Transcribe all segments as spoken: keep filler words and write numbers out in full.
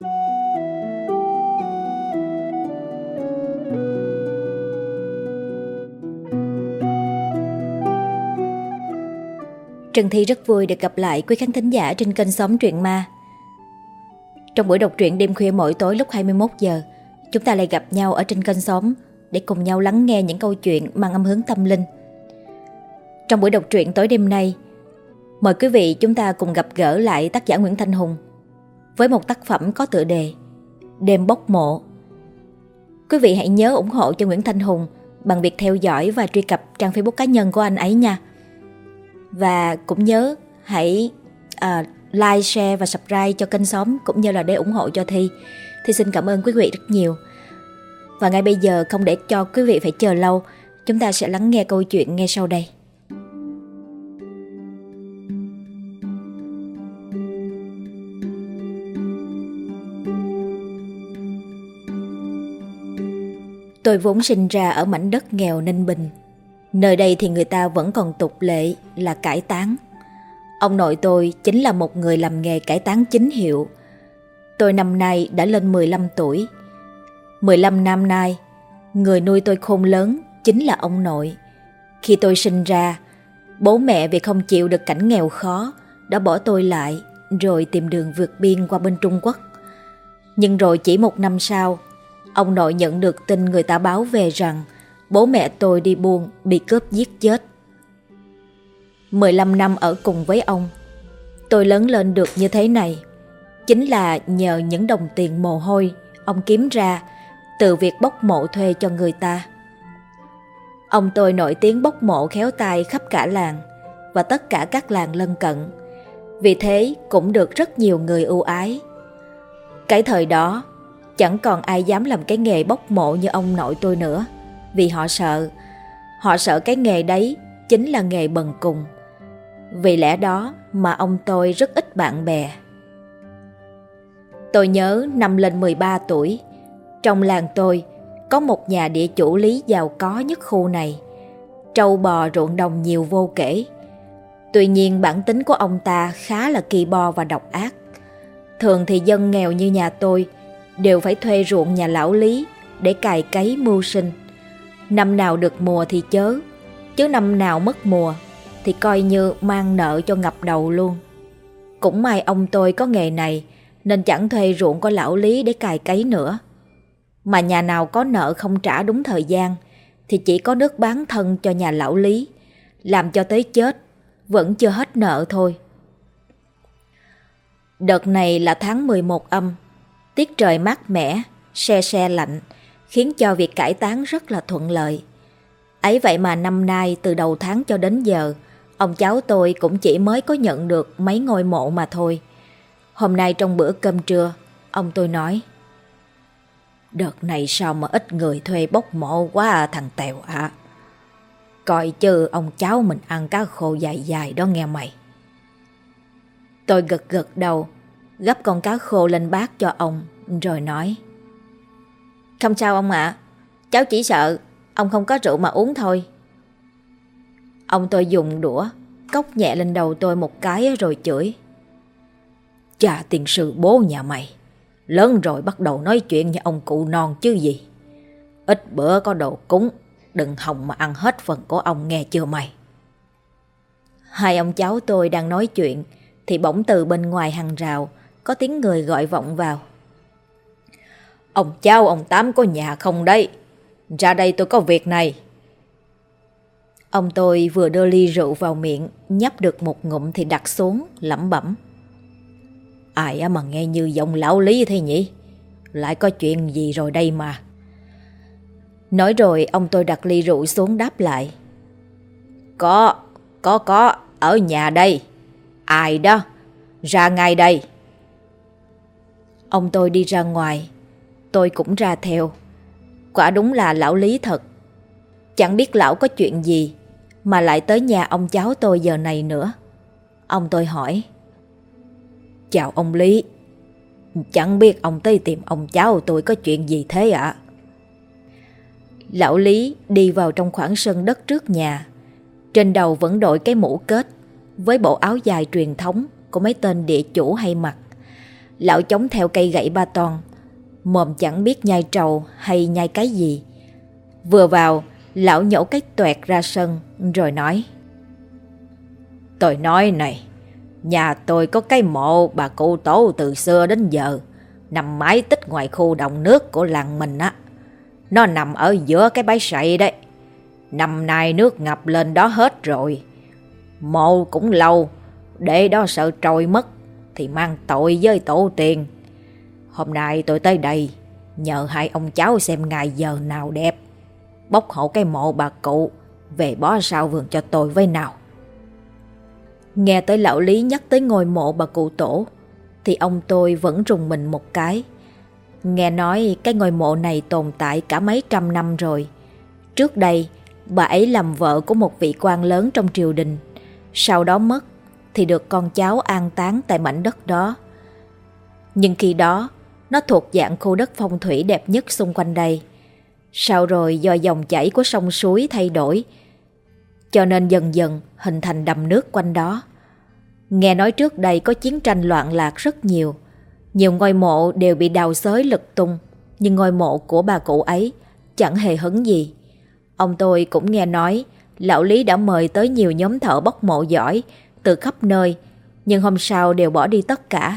Trần Thi rất vui được gặp lại quý khán thính giả trên kênh Xóm Truyện Ma. Trong buổi đọc truyện đêm khuya mỗi tối lúc hai mươi mốt giờ, chúng ta lại gặp nhau ở trên kênh Xóm để cùng nhau lắng nghe những câu chuyện mang âm hướng tâm linh. Trong buổi đọc truyện tối đêm nay, mời quý vị chúng ta cùng gặp gỡ lại tác giả Nguyễn Thanh Hùng với một tác phẩm có tựa đề Đêm Bốc Mộ. Quý vị hãy nhớ ủng hộ cho Nguyễn Thanh Hùng bằng việc theo dõi và truy cập trang Facebook cá nhân của anh ấy nha. Và cũng nhớ hãy uh, like, share và subscribe cho kênh Xóm cũng như là để ủng hộ cho Thi. Thi xin cảm ơn quý vị rất nhiều. Và ngay bây giờ, không để cho quý vị phải chờ lâu, chúng ta sẽ lắng nghe câu chuyện ngay sau đây. Tôi vốn sinh ra ở mảnh đất nghèo Ninh Bình. Nơi đây thì người ta vẫn còn tục lệ là cải táng. Ông nội tôi chính là một người làm nghề cải táng chính hiệu. Tôi năm nay đã lên mười lăm tuổi. mười lăm năm nay, người nuôi tôi khôn lớn chính là ông nội. Khi tôi sinh ra, bố mẹ vì không chịu được cảnh nghèo khó đã bỏ tôi lại rồi tìm đường vượt biên qua bên Trung Quốc. Nhưng rồi chỉ một năm sau, ông nội nhận được tin người ta báo về rằng bố mẹ tôi đi buôn bị cướp giết chết. mười lăm năm ở cùng với ông, tôi lớn lên được như thế này chính là nhờ những đồng tiền mồ hôi ông kiếm ra từ việc bốc mộ thuê cho người ta. Ông tôi nổi tiếng bốc mộ khéo tay khắp cả làng và tất cả các làng lân cận, vì thế cũng được rất nhiều người ưu ái. Cái thời đó, chẳng còn ai dám làm cái nghề bốc mộ như ông nội tôi nữa, vì họ sợ. Họ sợ cái nghề đấy chính là nghề bần cùng. Vì lẽ đó mà ông tôi rất ít bạn bè. Tôi nhớ năm lên mười ba tuổi, trong làng tôi có một nhà địa chủ lý giàu có nhất khu này. Trâu bò ruộng đồng nhiều vô kể. Tuy nhiên bản tính của ông ta khá là kỳ bo và độc ác. Thường thì dân nghèo như nhà tôi đều phải thuê ruộng nhà lão Lý để cày cấy mưu sinh. Năm nào được mùa thì chớ, chứ năm nào mất mùa thì coi như mang nợ cho ngập đầu luôn. Cũng may ông tôi có nghề này nên chẳng thuê ruộng của lão Lý để cày cấy nữa. Mà nhà nào có nợ không trả đúng thời gian thì chỉ có nước bán thân cho nhà lão Lý, làm cho tới chết vẫn chưa hết nợ thôi. Đợt này là tháng mười một âm, tiết trời mát mẻ, se se lạnh, khiến cho việc cải táng rất là thuận lợi. Ấy vậy mà năm nay từ đầu tháng cho đến giờ, ông cháu tôi cũng chỉ mới có nhận được mấy ngôi mộ mà thôi. Hôm nay trong bữa cơm trưa, ông tôi nói: "Đợt này sao mà ít người thuê bốc mộ quá à, thằng Tèo ạ. À. Coi chứ ông cháu mình ăn cá khô dài dài đó nghe mày." Tôi gật gật đầu, gắp con cá khô lên bát cho ông, rồi nói: "Không sao ông ạ, à, cháu chỉ sợ ông không có rượu mà uống thôi." Ông tôi dùng đũa cốc nhẹ lên đầu tôi một cái rồi chửi: "Chà, tiền sư bố nhà mày, lớn rồi bắt đầu nói chuyện như ông cụ non chứ gì. Ít bữa có đồ cúng, đừng hòng mà ăn hết phần của ông nghe chưa mày." Hai ông cháu tôi đang nói chuyện thì bỗng từ bên ngoài hàng rào có tiếng người gọi vọng vào: "Ông cháu ông Tám có nhà không đấy? Ra đây tôi có việc này." Ông tôi vừa đưa ly rượu vào miệng, nhấp được một ngụm thì đặt xuống, lẩm bẩm: "Ai mà nghe như giọng lão Lý thế nhỉ? Lại có chuyện gì rồi đây mà?" Nói rồi ông tôi đặt ly rượu xuống đáp lại: Có, có, có, ở nhà đây. Ai đó? Ra ngay đây." Ông tôi đi ra ngoài, tôi cũng ra theo. Quả đúng là lão Lý thật. Chẳng biết lão có chuyện gì mà lại tới nhà ông cháu tôi giờ này nữa. Ông tôi hỏi: "Chào ông Lý, chẳng biết ông tới tìm ông cháu tôi có chuyện gì thế ạ?" Lão Lý đi vào trong khoảng sân đất trước nhà. Trên đầu vẫn đội cái mũ kết với bộ áo dài truyền thống của mấy tên địa chủ hay mặc. Lão chống theo cây gậy ba ton, mồm chẳng biết nhai trầu hay nhai cái gì. Vừa vào, lão nhổ cái toẹt ra sân rồi nói: Tôi nói này, nhà tôi có cái mộ bà cụ tổ từ xưa đến giờ, nằm mái tích ngoài khu đồng nước của làng mình á. Nó nằm ở giữa cái bãi sậy đấy. Năm nay nước ngập lên đó hết rồi. Mộ cũng lâu, để đó sợ trôi mất thì mang tội với tổ tiên. Hôm nay tôi tới đây nhờ hai ông cháu xem ngày giờ nào đẹp, bốc hộ cái mộ bà cụ về bó sau vườn cho tôi với nào. Nghe tới lão Lý nhắc tới ngôi mộ bà cụ tổ thì ông tôi vẫn rùng mình một cái. Nghe nói cái ngôi mộ này tồn tại cả mấy trăm năm rồi. Trước đây bà ấy làm vợ của một vị quan lớn trong triều đình, sau đó mất thì được con cháu an táng tại mảnh đất đó. Nhưng khi đó nó thuộc dạng khu đất phong thủy đẹp nhất xung quanh đây. Sau rồi do dòng chảy của sông suối thay đổi, cho nên dần dần hình thành đầm nước quanh đó. Nghe nói trước đây có chiến tranh loạn lạc rất nhiều. Nhiều ngôi mộ đều bị đào xới lật tung, nhưng ngôi mộ của bà cụ ấy chẳng hề hấn gì. Ông tôi cũng nghe nói lão Lý đã mời tới nhiều nhóm thợ bốc mộ giỏi từ khắp nơi, nhưng hôm sau đều bỏ đi tất cả.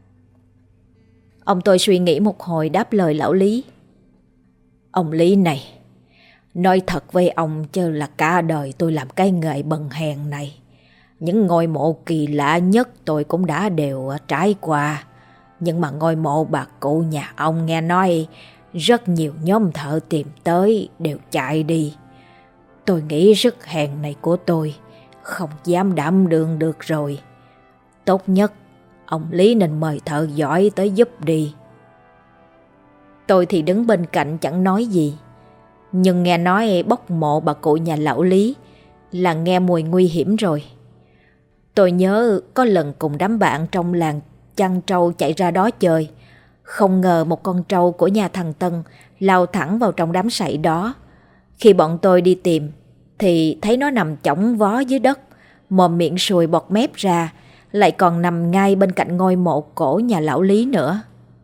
Ông tôi suy nghĩ một hồi đáp lời lão Lý: Ông Lý này, nói thật với ông chứ là cả đời tôi làm cái nghề bần hèn này. Những ngôi mộ kỳ lạ nhất tôi cũng đã đều trải qua. Nhưng mà ngôi mộ bà cụ nhà ông nghe nói rất nhiều nhóm thợ tìm tới đều chạy đi. Tôi nghĩ sức hèn này của tôi không dám đảm đương được rồi. Tốt nhất ông Lý nên mời thợ giỏi tới giúp đi. Tôi thì đứng bên cạnh chẳng nói gì. Nhưng nghe nói bốc mộ bà cụ nhà lão Lý là nghe mùi nguy hiểm rồi. Tôi nhớ có lần cùng đám bạn trong làng chăn trâu chạy ra đó chơi. Không ngờ một con trâu của nhà thằng Tân lao thẳng vào trong đám sậy đó. Khi bọn tôi đi tìm thì thấy nó nằm chỏng vó dưới đất, mồm miệng sùi bọt mép ra, lại còn nằm ngay bên cạnh ngôi mộ cổ nhà lão Lý nữa.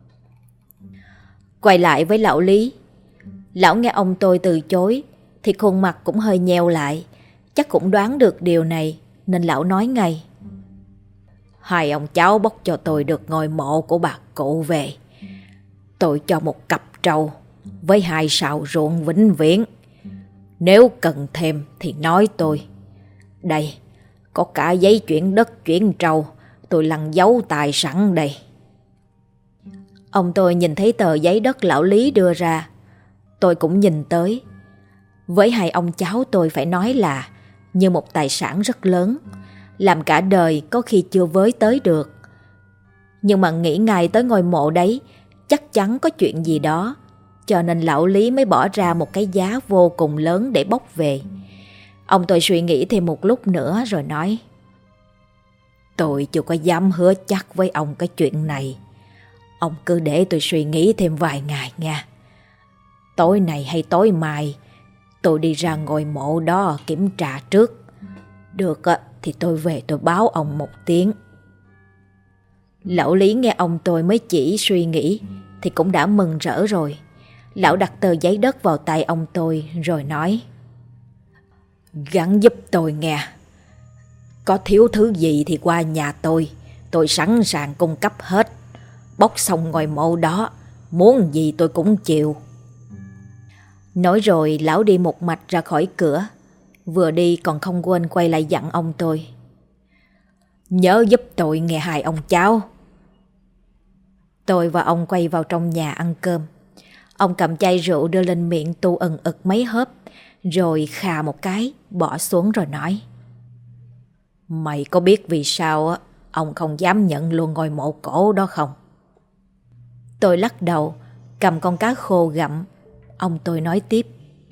Quay lại với lão Lý, lão nghe ông tôi từ chối thì khuôn mặt cũng hơi nheo lại. Chắc cũng đoán được điều này nên lão nói ngay: Hai ông cháu bốc cho tôi được ngôi mộ của bà cụ về, tôi cho một cặp trâu với hai sào ruộng vĩnh viễn. Nếu cần thêm thì nói tôi. Đây, có cả giấy chuyển đất chuyển trâu, tôi lăn dấu tài sẵn đây. Ông tôi nhìn thấy tờ giấy đất lão Lý đưa ra. Tôi cũng nhìn tới. Với hai ông cháu tôi phải nói là như một tài sản rất lớn, làm cả đời có khi chưa với tới được. Nhưng mà nghĩ ngay tới ngôi mộ đấy, chắc chắn có chuyện gì đó, cho nên lão Lý mới bỏ ra một cái giá vô cùng lớn để bốc về. Ông tôi suy nghĩ thêm một lúc nữa rồi nói: Tôi chưa có dám hứa chắc với ông cái chuyện này. Ông cứ để tôi suy nghĩ thêm vài ngày nha. Tối này hay tối mai tôi đi ra ngôi mộ đó kiểm tra trước. Được thì tôi về tôi báo ông một tiếng. Lão Lý nghe ông tôi mới chỉ suy nghĩ thì cũng đã mừng rỡ rồi. Lão đặt tờ giấy đất vào tay ông tôi rồi nói: Gắng giúp tôi nghe. Có thiếu thứ gì thì qua nhà tôi, tôi sẵn sàng cung cấp hết. Bốc xong ngôi mộ đó, muốn gì tôi cũng chịu. Nói rồi lão đi một mạch ra khỏi cửa. Vừa đi còn không quên quay lại dặn ông tôi: Nhớ giúp tôi nghe hai ông cháu. Tôi và ông quay vào trong nhà ăn cơm. Ông cầm chai rượu đưa lên miệng tu ừng ực mấy hớp, rồi khà một cái, bỏ xuống rồi nói: Mày có biết vì sao á ông không dám nhận luôn ngôi mộ cổ đó không? Tôi lắc đầu, cầm con cá khô gặm. Ông tôi nói tiếp: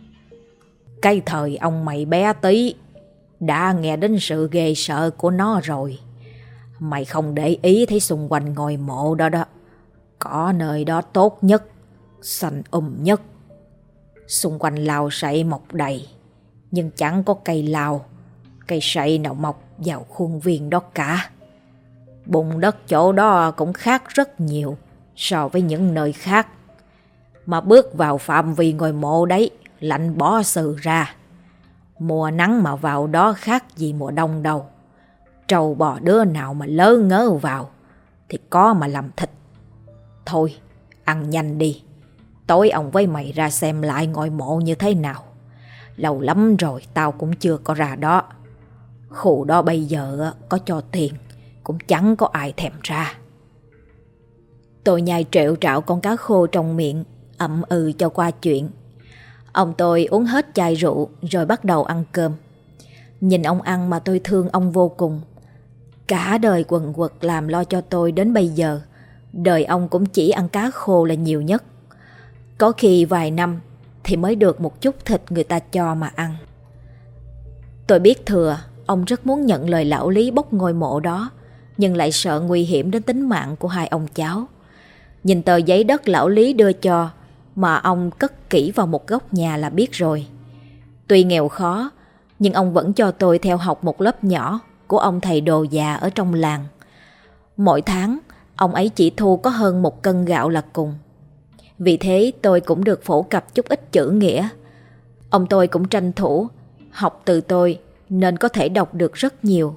Cái thời ông mày bé tí đã nghe đến sự ghê sợ của nó rồi. Mày không để ý thấy xung quanh ngôi mộ đó đó, có nơi đó tốt nhất, xanh um nhất. Xung quanh lao sậy mọc đầy, nhưng chẳng có cây lao, cây sậy nào mọc vào khuôn viên đó cả. Bùn đất chỗ đó cũng khác rất nhiều so với những nơi khác. Mà bước vào phạm vi ngôi mộ đấy, lạnh bỏ sự ra. Mùa nắng mà vào đó khác gì mùa đông đâu. Trâu bò đứa nào mà lỡ ngớ vào thì có mà làm thịt. Thôi, ăn nhanh đi. Tối ông với mày ra xem lại ngôi mộ như thế nào. Lâu lắm rồi tao cũng chưa có ra đó. Khu đó bây giờ có cho tiền cũng chẳng có ai thèm ra. Tôi nhai trẹo trạo con cá khô trong miệng, ậm ừ cho qua chuyện. Ông tôi uống hết chai rượu rồi bắt đầu ăn cơm. Nhìn ông ăn mà tôi thương ông vô cùng. Cả đời quần quật làm lo cho tôi đến bây giờ, đời ông cũng chỉ ăn cá khô là nhiều nhất. Có khi vài năm thì mới được một chút thịt người ta cho mà ăn. Tôi biết thừa ông rất muốn nhận lời lão Lý bốc ngôi mộ đó, nhưng lại sợ nguy hiểm đến tính mạng của hai ông cháu. Nhìn tờ giấy đất lão Lý đưa cho mà ông cất kỹ vào một góc nhà là biết rồi. Tuy nghèo khó, nhưng ông vẫn cho tôi theo học một lớp nhỏ của ông thầy đồ già ở trong làng. Mỗi tháng, ông ấy chỉ thu có hơn một cân gạo là cùng. Vì thế tôi cũng được phổ cập chút ít chữ nghĩa. Ông tôi cũng tranh thủ học từ tôi nên có thể đọc được rất nhiều.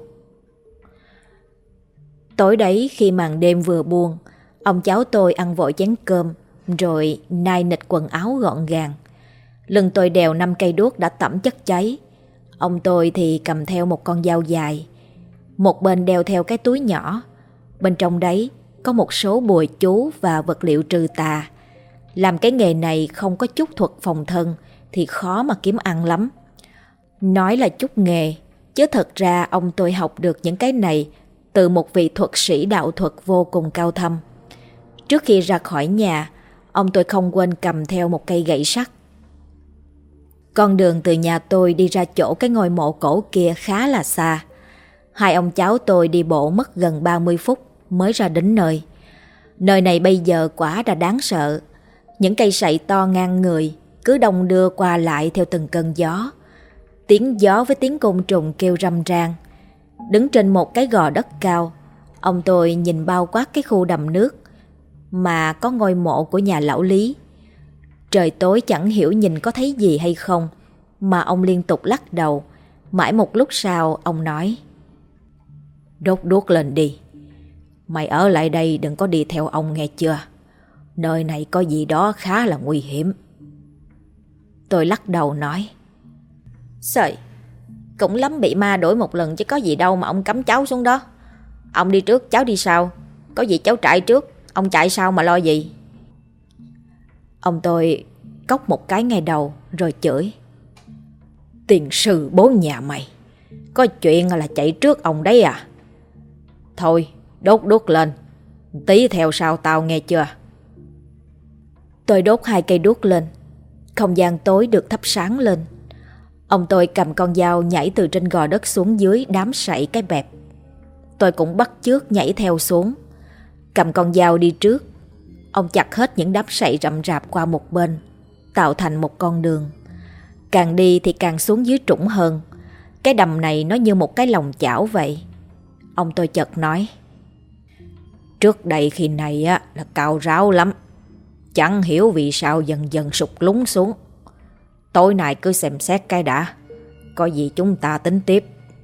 Tối đấy khi màn đêm vừa buông, ông cháu tôi ăn vội chén cơm rồi nai nịch quần áo gọn gàng. Lưng tôi đèo năm cây đuốc đã tẩm chất cháy. Ông tôi thì cầm theo một con dao dài. Một bên đeo theo cái túi nhỏ. Bên trong đấy có một số bùa chú và vật liệu trừ tà. Làm cái nghề này không có chút thuật phòng thân thì khó mà kiếm ăn lắm. Nói là chút nghề, chứ thật ra ông tôi học được những cái này từ một vị thuật sĩ đạo thuật vô cùng cao thâm. Trước khi ra khỏi nhà, ông tôi không quên cầm theo một cây gậy sắt. Con đường từ nhà tôi đi ra chỗ cái ngôi mộ cổ kia khá là xa. Hai ông cháu tôi đi bộ mất gần ba mươi phút mới ra đến nơi. Nơi này bây giờ quả đã đáng sợ. Những cây sậy to ngang người cứ đong đưa qua lại theo từng cơn gió. Tiếng gió với tiếng côn trùng kêu râm ran. Đứng trên một cái gò đất cao, ông tôi nhìn bao quát cái khu đầm nước mà có ngôi mộ của nhà lão Lý. Trời tối chẳng hiểu nhìn có thấy gì hay không, mà ông liên tục lắc đầu. Mãi một lúc sau ông nói: "Đốt đuốc lên đi. Mày ở lại đây đừng có đi theo ông nghe chưa? Nơi này có gì đó khá là nguy hiểm." Tôi lắc đầu nói: "Sợi, cũng lắm bị ma đuổi một lần chứ có gì đâu mà ông cấm cháu xuống đó. Ông đi trước cháu đi sau. Có gì cháu chạy trước, ông chạy sau mà lo gì." Ông tôi cốc một cái ngay đầu rồi chửi: "Tiền sư bố nhà mày, có chuyện là chạy trước ông đấy à? Thôi đốt đuốc lên, tí theo sau tao nghe chưa?" Tôi đốt hai cây đuốc lên. Không gian tối được thắp sáng lên. Ông tôi cầm con dao nhảy từ trên gò đất xuống dưới đám sậy cái bẹp. Tôi cũng bắt chước nhảy theo xuống. Cầm con dao đi trước. Ông chặt hết những đám sậy rậm rạp qua một bên, tạo thành một con đường. Càng đi thì càng xuống dưới trũng hơn. Cái đầm này nó như một cái lồng chảo vậy. Ông tôi chợt nói: "Trước đây khi này á là cao ráo lắm. Chẳng hiểu vì sao dần dần sụt lún xuống. Tối nay cứ xem xét cái đã. Có gì chúng ta tính tiếp."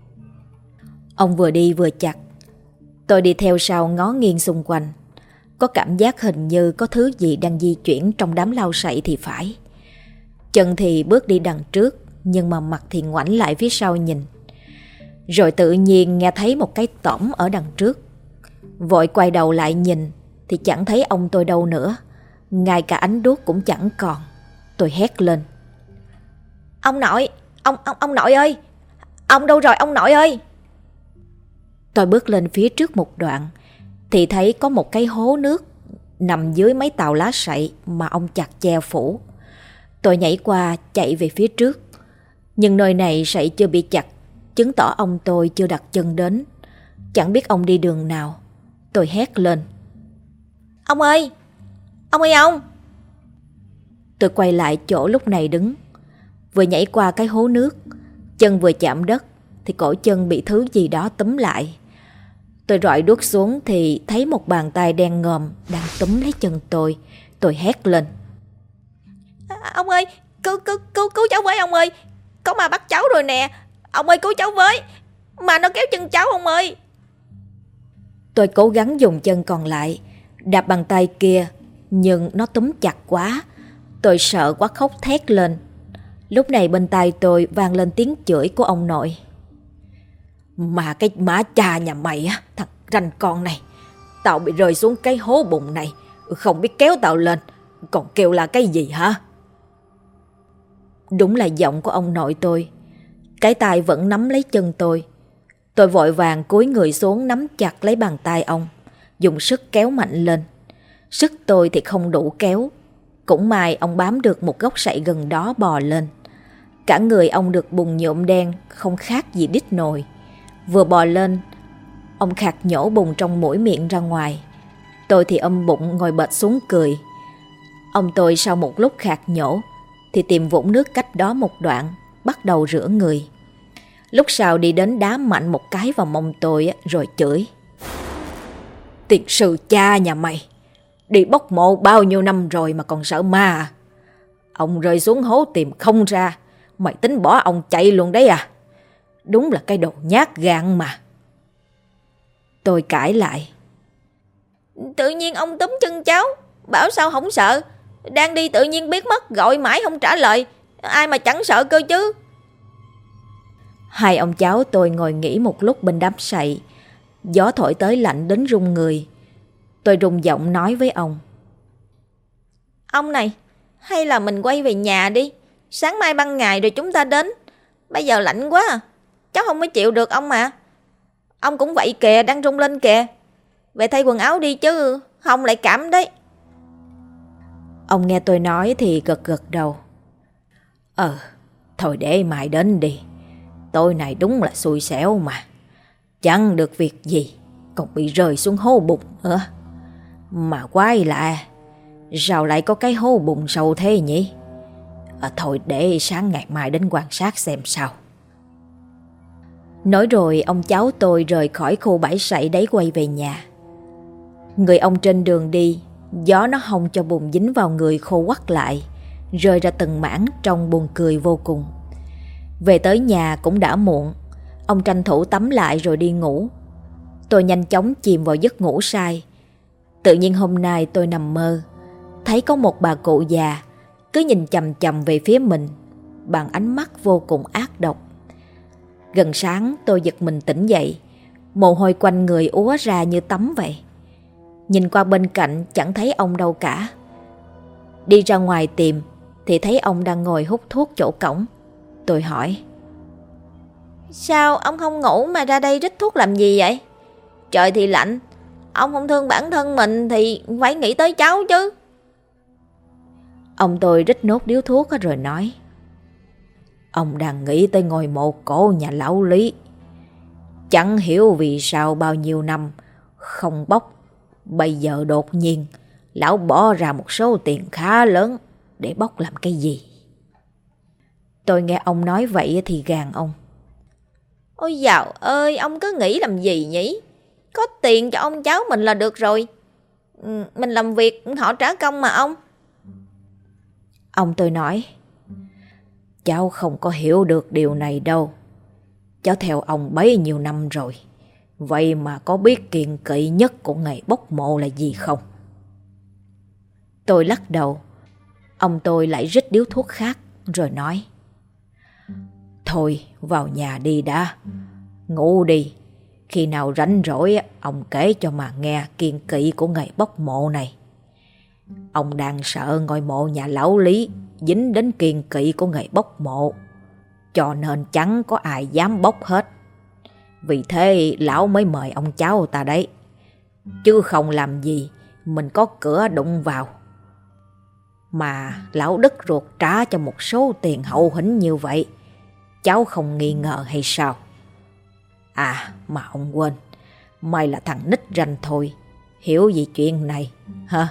Ông vừa đi vừa chặt. Tôi đi theo sau ngó nghiêng xung quanh. Có cảm giác hình như có thứ gì đang di chuyển trong đám lau sậy thì phải. Chân thì bước đi đằng trước, nhưng mà mặt thì ngoảnh lại phía sau nhìn. Rồi tự nhiên nghe thấy một cái tõm ở đằng trước. Vội quay đầu lại nhìn thì chẳng thấy ông tôi đâu nữa. Ngay cả ánh đuốc cũng chẳng còn. Tôi hét lên: "Ông nội, ông, ông, ông nội ơi! Ông đâu rồi ông nội ơi!" Tôi bước lên phía trước một đoạn thì thấy có một cái hố nước nằm dưới mấy tàu lá sậy mà ông chặt che phủ. Tôi nhảy qua chạy về phía trước. Nhưng nơi này sậy chưa bị chặt, chứng tỏ ông tôi chưa đặt chân đến. Chẳng biết ông đi đường nào. Tôi hét lên: "Ông ơi! Ông ơi ông!" Tôi quay lại chỗ lúc này đứng. Vừa nhảy qua cái hố nước, chân vừa chạm đất thì cổ chân bị thứ gì đó túm lại. Tôi Tôi rọi đuốc xuống thì thấy một bàn tay đen ngòm đang túm lấy chân tôi. Tôi hét lên: À, ông ơi, cứu, cứu, cứu, cứu cháu với ông ơi. Có ma bắt cháu rồi nè. Ông ơi cứu cháu với. Mà nó kéo chân cháu ông ơi. Tôi cố gắng dùng chân còn lại đạp bàn tay kia, nhưng nó túm chặt quá. Tôi sợ quá khóc thét lên. Lúc này bên tai tôi vang lên tiếng chửi của ông nội: Mà cái má cha nhà mày á, thằng ranh con này. Tao bị rơi xuống cái hố bùn này, không biết kéo tao lên, còn kêu là cái gì hả? Đúng là giọng của ông nội tôi. Cái tay vẫn nắm lấy chân tôi. Tôi vội vàng cúi người xuống nắm chặt lấy bàn tay ông, dùng sức kéo mạnh lên. Sức tôi thì không đủ kéo. Cũng may ông bám được một gốc sậy gần đó bò lên. Cả người ông được bùn nhộm đen, không khác gì đít nồi. Vừa bò lên, ông khạc nhổ bùn trong mũi miệng ra ngoài. Tôi thì ôm bụng ngồi bệt xuống cười. Ông tôi sau một lúc khạc nhổ thì tìm vũng nước cách đó một đoạn, bắt đầu rửa người. Lúc sau đi đến đá mạnh một cái vào mông tôi rồi chửi: Tiền sư cha nhà mày, đi bốc mộ bao nhiêu năm rồi mà còn sợ ma à? Ông rơi xuống hố tìm không ra, mày tính bỏ ông chạy luôn đấy à? Đúng là cái đồ nhát gan mà. Tôi cãi lại: Tự nhiên ông túm chân cháu, bảo sao không sợ. Đang đi tự nhiên biết mất, gọi mãi không trả lời. Ai mà chẳng sợ cơ chứ. Hai ông cháu tôi ngồi nghỉ một lúc bên đám sậy. Gió thổi tới lạnh đến run người. Tôi rung giọng nói với ông: Ông này, hay là mình quay về nhà đi. Sáng mai ban ngày rồi chúng ta đến. Bây giờ lạnh quá à. Cháu không có chịu được ông mà. Ông cũng vậy kìa, đang rung lên kìa. Về thay quần áo đi chứ không lại cảm đấy. Ông nghe tôi nói thì gật gật đầu: Ờ, thôi để mai đến đi. Tối nay đúng là xui xẻo mà. Chẳng được việc gì, còn bị rơi xuống hố bùn nữa. Mà quái lạ, sao lại có cái hố bùn sâu thế nhỉ? À, thôi để sáng ngày mai đến quan sát xem sao. Nói rồi ông cháu tôi rời khỏi khu bãi sậy đấy quay về nhà. Người ông trên đường đi, gió nó hong cho bùn dính vào người khô quắt lại, rơi ra từng mảng trông buồn cười vô cùng. Về tới nhà cũng đã muộn. Ông tranh thủ tắm lại rồi đi ngủ. Tôi nhanh chóng chìm vào giấc ngủ say. Tự nhiên hôm nay tôi nằm mơ, thấy có một bà cụ già cứ nhìn chằm chằm về phía mình bằng ánh mắt vô cùng ác độc. Gần sáng tôi giật mình tỉnh dậy, mồ hôi quanh người úa ra như tắm vậy. Nhìn qua bên cạnh chẳng thấy ông đâu cả. Đi ra ngoài tìm thì thấy ông đang ngồi hút thuốc chỗ cổng. Tôi hỏi: Sao ông không ngủ mà ra đây rít thuốc làm gì vậy? Trời thì lạnh, ông không thương bản thân mình thì phải nghĩ tới cháu chứ. Ông tôi rít nốt điếu thuốc rồi nói: Ông đang nghĩ tới ngôi mộ cổ nhà lão Lý. Chẳng hiểu vì sao bao nhiêu năm không bốc, bây giờ đột nhiên lão bỏ ra một số tiền khá lớn để bốc làm cái gì. Tôi nghe ông nói vậy thì gàn ông: Ôi dào ơi, ông cứ nghĩ làm gì nhỉ? Có tiền cho ông cháu mình là được rồi. Mình làm việc họ trả công mà ông. Ông tôi nói: Cháu không có hiểu được điều này đâu. Cháu theo ông bấy nhiêu năm rồi, vậy mà có biết kiêng kỵ nhất của ngày bốc mộ là gì không? Tôi lắc đầu. Ông tôi lại rít điếu thuốc khác rồi nói: Thôi vào nhà đi đã, ngủ đi. Khi nào rảnh rỗi ông kể cho mà nghe kiêng kỵ của ngày bốc mộ này. Ông đang sợ ngôi mộ nhà lão Lý dính đến kiêng kỵ của ngày bốc mộ, cho nên chẳng có ai dám bốc hết. Vì thế lão mới mời ông cháu ta đấy. Chứ không làm gì mình có cửa đụng vào. Mà lão đứt ruột trả cho một số tiền hậu hĩnh như vậy, cháu không nghi ngờ hay sao? À mà ông quên, mày là thằng nít ranh thôi, hiểu gì chuyện này hả?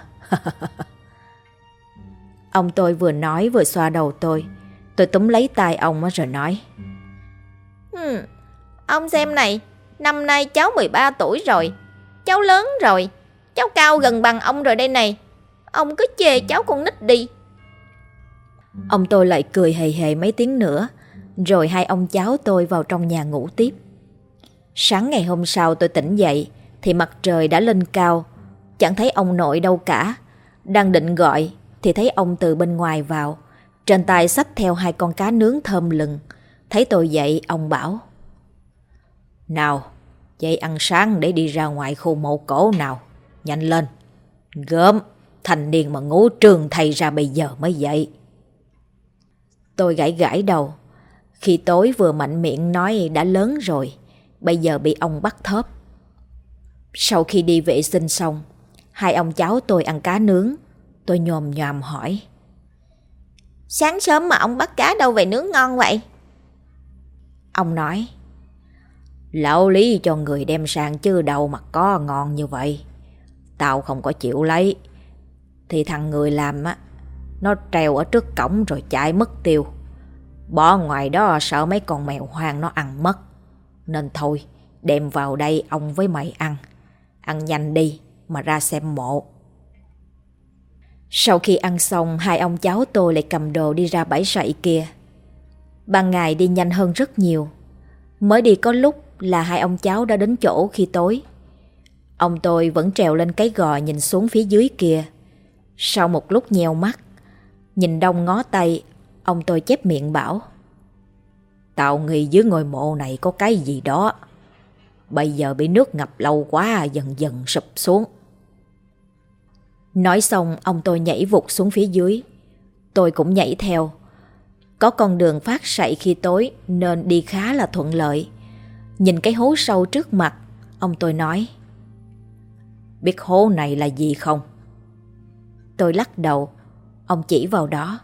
Ông tôi vừa nói vừa xoa đầu tôi. Tôi túm lấy tay ông rồi nói: hmm, Ông xem này, Năm nay cháu mười ba tuổi rồi. Cháu lớn rồi. Cháu cao gần bằng ông rồi đây này. Ông cứ chê cháu con nít đi. Ông tôi lại cười hề hề mấy tiếng nữa, rồi hai ông cháu tôi vào trong nhà ngủ tiếp. Sáng ngày hôm sau tôi tỉnh dậy thì mặt trời đã lên cao, chẳng thấy ông nội đâu cả. Đang định gọi thì thấy ông từ bên ngoài vào, trên tay xách theo hai con cá nướng thơm lừng. Thấy tôi dậy, ông bảo: "Nào, dậy ăn sáng để đi ra ngoài khu mộ cổ nào, nhanh lên. Gớm, thanh niên mà ngủ trường thầy ra bây giờ mới dậy." Tôi gãi gãi đầu. Khi tối vừa mạnh miệng nói đã lớn rồi, bây giờ bị ông bắt thóp. Sau khi đi vệ sinh xong, hai ông cháu tôi ăn cá nướng. Tôi nhòm nhòm hỏi: "Sáng sớm mà ông bắt cá đâu về nướng ngon vậy?" Ông nói: "Lão Lý cho người đem sang chứ đâu mà có ngon như vậy. Tao không có chịu lấy. Thì thằng người làm á, nó treo ở trước cổng rồi chạy mất tiêu. Bỏ ngoài đó sợ mấy con mèo hoang nó ăn mất. Nên thôi, đem vào đây ông với mày ăn. Ăn nhanh đi mà ra xem mộ." Sau khi ăn xong, hai ông cháu tôi lại cầm đồ đi ra bãi sậy kia. Ban ngày đi nhanh hơn rất nhiều. Mới đi có lúc là hai ông cháu đã đến chỗ khi tối. Ông tôi vẫn trèo lên cái gò nhìn xuống phía dưới kia. Sau một lúc nheo mắt, nhìn đông ngó tây, ông tôi chép miệng bảo: "Tao nghĩ dưới ngôi mộ này có cái gì đó. Bây giờ bị nước ngập lâu quá dần dần sụp xuống." Nói xong ông tôi nhảy vụt xuống phía dưới. Tôi cũng nhảy theo. Có con đường phát sậy khi tối nên đi khá là thuận lợi. Nhìn cái hố sâu trước mặt, ông tôi nói: "Biết hố này là gì không?" Tôi lắc đầu. Ông chỉ vào đó: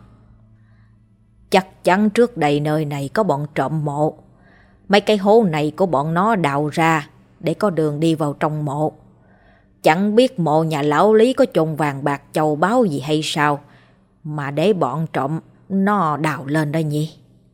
"Chắc chắn trước đây nơi này có bọn trộm mộ. Mấy cái hố này của bọn nó đào ra để có đường đi vào trong mộ. Chẳng biết mộ nhà lão Lý có chôn vàng bạc châu báu gì hay sao mà để bọn trộm nó đào lên đó nhỉ."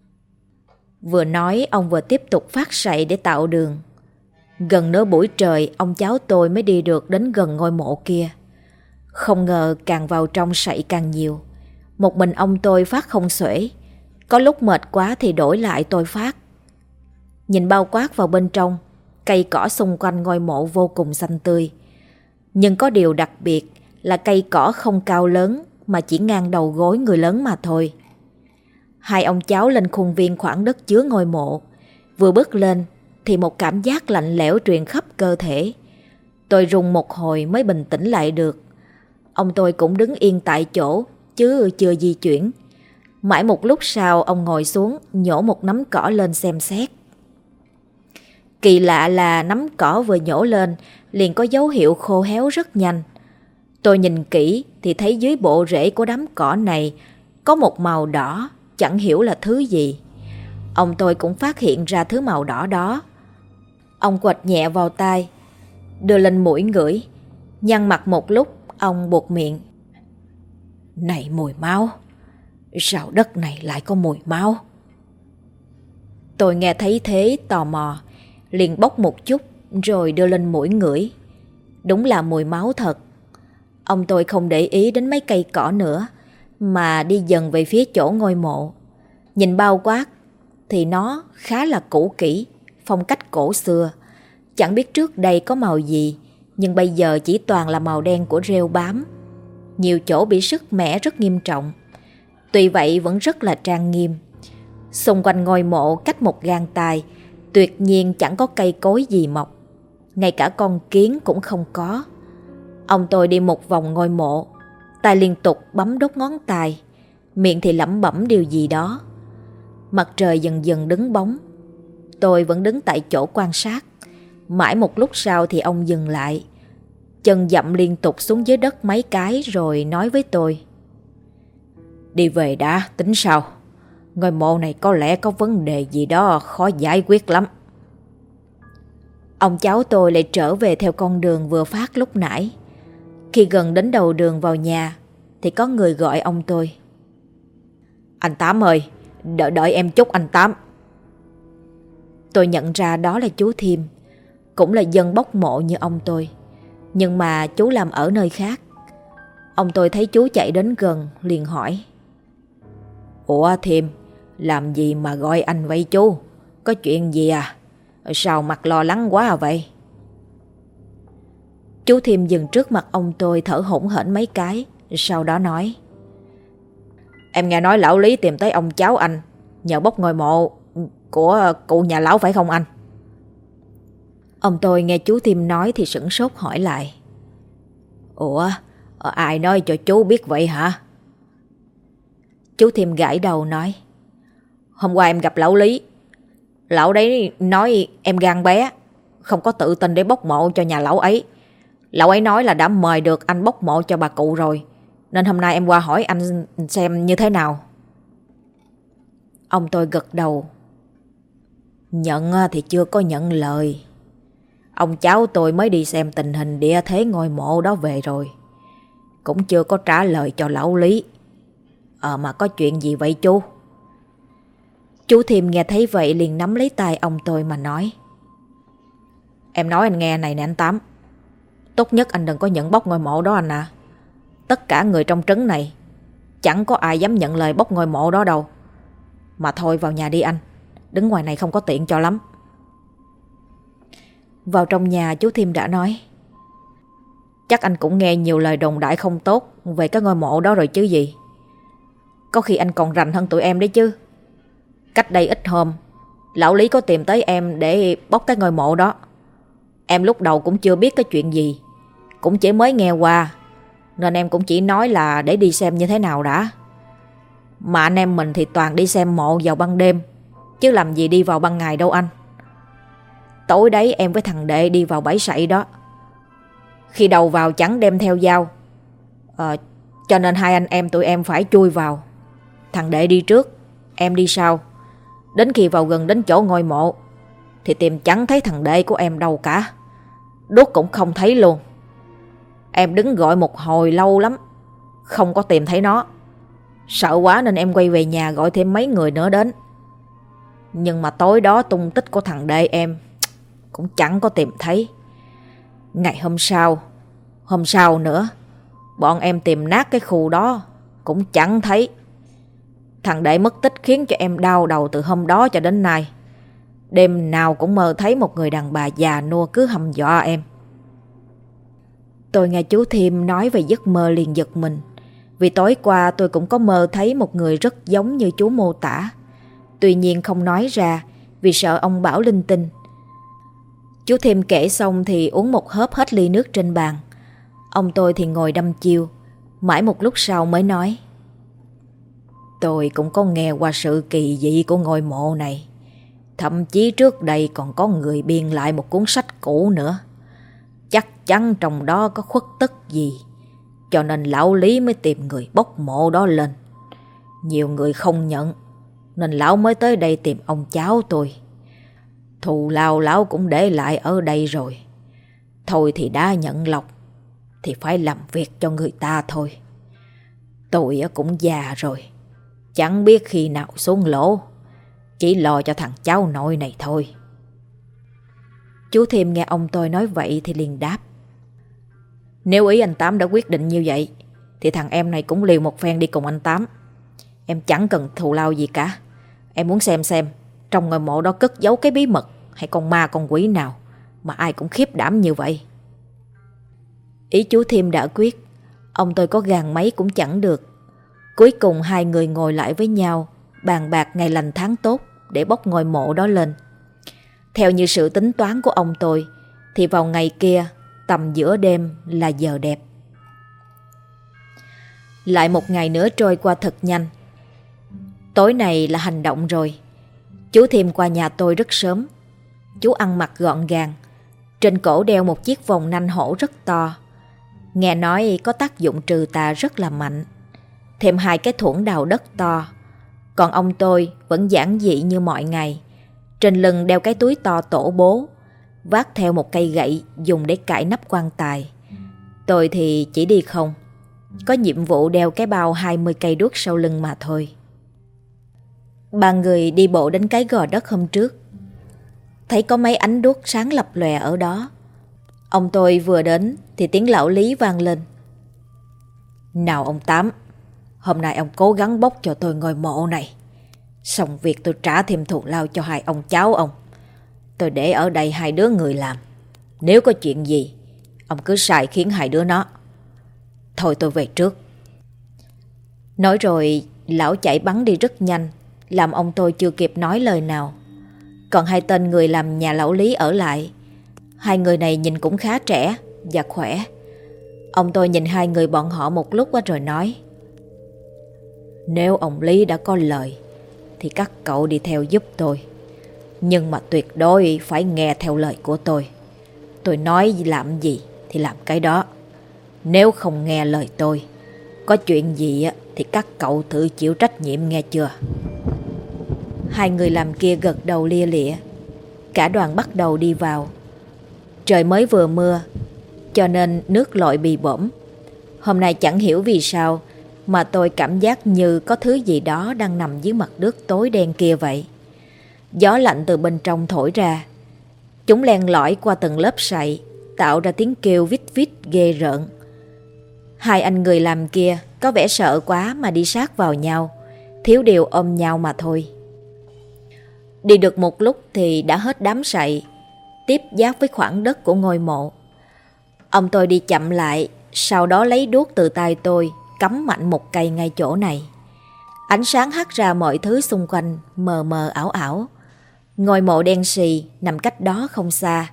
Vừa nói ông vừa tiếp tục phát sậy để tạo đường. Gần nửa buổi trời ông cháu tôi mới đi được đến gần ngôi mộ kia. Không ngờ càng vào trong sậy càng nhiều. Một mình ông tôi phát không xuể. Có lúc mệt quá thì đổi lại tôi phát. Nhìn bao quát vào bên trong, cây cỏ xung quanh ngôi mộ vô cùng xanh tươi. Nhưng có điều đặc biệt là cây cỏ không cao lớn mà chỉ ngang đầu gối người lớn mà thôi. Hai ông cháu lên khuôn viên khoảng đất chứa ngôi mộ. Vừa bước lên thì một cảm giác lạnh lẽo truyền khắp cơ thể. Tôi run một hồi mới bình tĩnh lại được. Ông tôi cũng đứng yên tại chỗ chứ chưa di chuyển. Mãi một lúc sau ông ngồi xuống nhổ một nắm cỏ lên xem xét. Kỳ lạ là nắm cỏ vừa nhổ lên liền có dấu hiệu khô héo rất nhanh. Tôi nhìn kỹ thì thấy dưới bộ rễ của đám cỏ này có một màu đỏ, chẳng hiểu là thứ gì. Ông tôi cũng phát hiện ra thứ màu đỏ đó. Ông quệt nhẹ vào tai, đưa lên mũi ngửi. Nhăn mặt một lúc, ông buột miệng: "Này mùi máu, sao đất này lại có mùi máu?" Tôi nghe thấy thế tò mò, liền bốc một chút rồi đưa lên mũi ngửi. Đúng là mùi máu thật. Ông tôi không để ý đến mấy cây cỏ nữa mà đi dần về phía chỗ ngôi mộ. Nhìn bao quát thì nó khá là cũ kỹ, phong cách cổ xưa. Chẳng biết trước đây có màu gì, nhưng bây giờ chỉ toàn là màu đen của rêu bám. Nhiều chỗ bị sứt mẻ rất nghiêm trọng. Tuy vậy vẫn rất là trang nghiêm. Xung quanh ngôi mộ cách một gang tay, tuyệt nhiên chẳng có cây cối gì mọc. Ngay cả con kiến cũng không có. Ông tôi đi một vòng ngôi mộ, tay liên tục bấm đốt ngón tay, miệng thì lẩm bẩm điều gì đó. Mặt trời dần dần đứng bóng. Tôi vẫn đứng tại chỗ quan sát. Mãi một lúc sau thì ông dừng lại, chân dậm liên tục xuống dưới đất mấy cái rồi nói với tôi: "Đi về đã, tính sau. Ngôi mộ này có lẽ có vấn đề gì đó khó giải quyết lắm." Ông cháu tôi lại trở về theo con đường vừa phát lúc nãy. Khi gần đến đầu đường vào nhà thì có người gọi ông tôi: "Anh Tám ơi, đợi đợi em chút anh Tám." Tôi nhận ra đó là chú Thiêm. cũng là dân bốc mộ như ông tôi, nhưng mà chú làm ở nơi khác. Ông tôi thấy chú chạy đến gần liền hỏi: Ủa Thiêm, làm gì mà gọi anh vậy chú? Có chuyện gì à? Sao mặt lo lắng quá à vậy? Chú Thiêm dừng trước mặt ông tôi thở hổn hển mấy cái, sau đó nói: Em nghe nói lão Lý tìm tới ông cháu anh nhờ bốc ngôi mộ của cụ nhà lão phải không anh? Ông tôi nghe chú Thiêm nói thì sửng sốt hỏi lại: Ủa, ai nói cho chú biết vậy hả? Chú Thiêm gãi đầu nói: Hôm qua em gặp lão Lý. Lão đấy nói em gan bé, không có tự tin để bốc mộ cho nhà lão ấy. Lão ấy nói là đã mời được anh bốc mộ cho bà cụ rồi, nên hôm nay em qua hỏi anh xem như thế nào. Ông tôi gật đầu: Nhận thì chưa có nhận lời. Ông cháu tôi mới đi xem tình hình địa thế ngôi mộ đó về rồi, cũng chưa có trả lời cho lão Lý. Ờ mà có chuyện gì vậy chú? Chú Thiêm nghe thấy vậy liền nắm lấy tay ông tôi mà nói: Em nói anh nghe này nè anh Tám, tốt nhất anh đừng có nhận bốc ngôi mộ đó anh à. Tất cả người trong trấn này chẳng có ai dám nhận lời bốc ngôi mộ đó đâu. Mà thôi vào nhà đi anh, đứng ngoài này không có tiện cho lắm. Vào trong nhà, chú Thiêm đã nói: Chắc anh cũng nghe nhiều lời đồn đại không tốt về cái ngôi mộ đó rồi chứ gì. Có khi anh còn rành hơn tụi em đấy chứ. Cách đây ít hôm, lão Lý có tìm tới em để bốc cái ngôi mộ đó. Em lúc đầu cũng chưa biết cái chuyện gì, cũng chỉ mới nghe qua, nên em cũng chỉ nói là để đi xem như thế nào đã. Mà anh em mình thì toàn đi xem mộ vào ban đêm, chứ làm gì đi vào ban ngày đâu anh. Tối đấy em với thằng Đệ đi vào bãi sậy đó. Khi đầu vào chẳng đem theo dao, à, cho nên hai anh em tụi em phải chui vào. Thằng Đệ đi trước, em đi sau. Đến khi vào gần đến chỗ ngôi mộ thì tìm chẳng thấy thằng Đệ của em đâu cả. Đuốc cũng không thấy luôn. Em đứng gọi một hồi lâu lắm, không có tìm thấy nó. Sợ quá nên em quay về nhà gọi thêm mấy người nữa đến. Nhưng mà tối đó tung tích của thằng Đệ em cũng chẳng có tìm thấy. Ngày hôm sau, hôm sau nữa, bọn em tìm nát cái khu đó cũng chẳng thấy. Thằng Đệ mất tích khiến cho em đau đầu từ hôm đó cho đến nay. Đêm nào cũng mơ thấy một người đàn bà già nua cứ hăm dọa em. Tôi nghe chú Thiêm nói về giấc mơ liền giật mình, vì tối qua tôi cũng có mơ thấy một người rất giống như chú mô tả. Tuy nhiên không nói ra vì sợ ông bảo linh tinh. Chú Thiêm kể xong thì uống một hớp hết ly nước trên bàn. Ông tôi thì ngồi đăm chiêu, mãi một lúc sau mới nói: Tôi cũng có nghe qua sự kỳ dị của ngôi mộ này. Thậm chí trước đây còn có người biên lại một cuốn sách cũ nữa. Chắc chắn trong đó có khuất tất gì, cho nên lão Lý mới tìm người bốc mộ đó lên. Nhiều người không nhận, nên lão mới tới đây tìm ông cháu tôi. Thù lao lão cũng để lại ở đây rồi. Thôi thì đã nhận lộc thì phải làm việc cho người ta thôi. Tôi cũng già rồi, chẳng biết khi nào xuống lỗ, chỉ lo cho thằng cháu nội này thôi. Chú Thiêm nghe ông tôi nói vậy thì liền đáp: Nếu ý anh Tám đã quyết định như vậy thì thằng em này cũng liều một phen đi cùng anh Tám. Em chẳng cần thù lao gì cả. Em muốn xem xem trong ngôi mộ đó cất giấu cái bí mật hay con ma con quỷ nào mà ai cũng khiếp đảm như vậy. Ý chú Thiêm đã quyết, ông tôi có gàn mấy cũng chẳng được. Cuối cùng hai người ngồi lại với nhau, bàn bạc ngày lành tháng tốt để bốc ngôi mộ đó lên. Theo như sự tính toán của ông tôi thì vào ngày kia tầm giữa đêm là giờ đẹp. Lại một ngày nữa trôi qua thật nhanh. Tối này là hành động rồi. Chú Thiêm qua nhà tôi rất sớm. Chú ăn mặc gọn gàng, trên cổ đeo một chiếc vòng nanh hổ rất to, nghe nói có tác dụng trừ tà rất là mạnh. Thêm hai cái thuẫn đào đất to. Còn ông tôi vẫn giản dị như mọi ngày, trên lưng đeo cái túi to tổ bố, vác theo một cây gậy dùng để cạy nắp quan tài. Tôi thì chỉ đi không, có nhiệm vụ đeo cái bao hai mươi cây đuốc sau lưng mà thôi. Ba người đi bộ đến cái gò đất hôm trước. thấy có mấy ánh đuốc sáng lập lòe ở đó. Ông tôi vừa đến thì tiếng lão Lý vang lên. Nào ông Tám, hôm nay ông cố gắng bốc cho tôi ngôi mộ này. Xong việc tôi trả thêm thù lao cho hai ông cháu ông. Tôi để ở đây hai đứa người làm. Nếu có chuyện gì, ông cứ sai khiến hai đứa nó. Thôi tôi về trước. Nói rồi lão chạy bắn đi rất nhanh, làm ông tôi chưa kịp nói lời nào. Còn hai tên người làm nhà lão Lý ở lại. Hai người này nhìn cũng khá trẻ và khỏe. Ông tôi nhìn hai người bọn họ một lúc rồi nói: Nếu ông Lý đã có lời thì các cậu đi theo giúp tôi. Nhưng mà tuyệt đối phải nghe theo lời của tôi. Tôi nói làm gì thì làm cái đó. Nếu không nghe lời tôi, có chuyện gì thì các cậu tự chịu trách nhiệm, nghe chưa? Hai người làm kia gật đầu lia lịa. Cả đoàn bắt đầu đi vào. Trời mới vừa mưa, cho nên nước lội bì bõm. Hôm nay chẳng hiểu vì sao mà tôi cảm giác như có thứ gì đó đang nằm dưới mặt nước tối đen kia vậy. Gió lạnh từ bên trong thổi ra. Chúng len lỏi qua từng lớp sậy, tạo ra tiếng kêu vít vít ghê rợn. Hai anh người làm kia có vẻ sợ quá mà đi sát vào nhau, thiếu điều ôm nhau mà thôi. Đi được một lúc thì đã hết đám sậy, tiếp giáp với khoảng đất của ngôi mộ. Ông tôi đi chậm lại, sau đó lấy đuốc từ tay tôi, cắm mạnh một cây ngay chỗ này. Ánh sáng hắt ra mọi thứ xung quanh, mờ mờ ảo ảo. Ngôi mộ đen xì nằm cách đó không xa.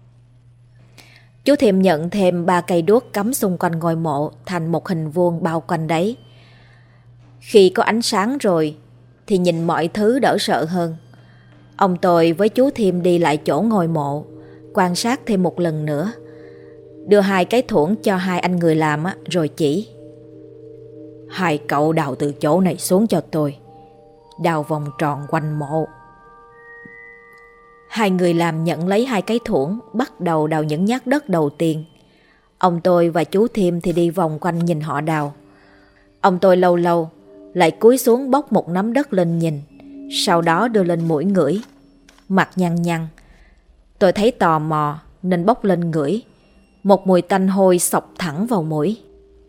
Chú Thiêm nhận thêm ba cây đuốc cắm xung quanh ngôi mộ thành một hình vuông bao quanh đấy. Khi có ánh sáng rồi thì nhìn mọi thứ đỡ sợ hơn. Ông tôi với chú Thiêm đi lại chỗ ngôi mộ, quan sát thêm một lần nữa. Đưa hai cái thuẫn cho hai anh người làm á, rồi chỉ: Hai cậu đào từ chỗ này xuống cho tôi. Đào vòng tròn quanh mộ. Hai người làm nhận lấy hai cái thuẫn, bắt đầu đào những nhát đất đầu tiên. Ông tôi và chú Thiêm thì đi vòng quanh nhìn họ đào. Ông tôi lâu lâu lại cúi xuống bốc một nắm đất lên nhìn, sau đó đưa lên mũi ngửi. Mặt nhăn nhăn. Tôi thấy tò mò nên bốc lên ngửi. Một mùi tanh hôi xộc thẳng vào mũi.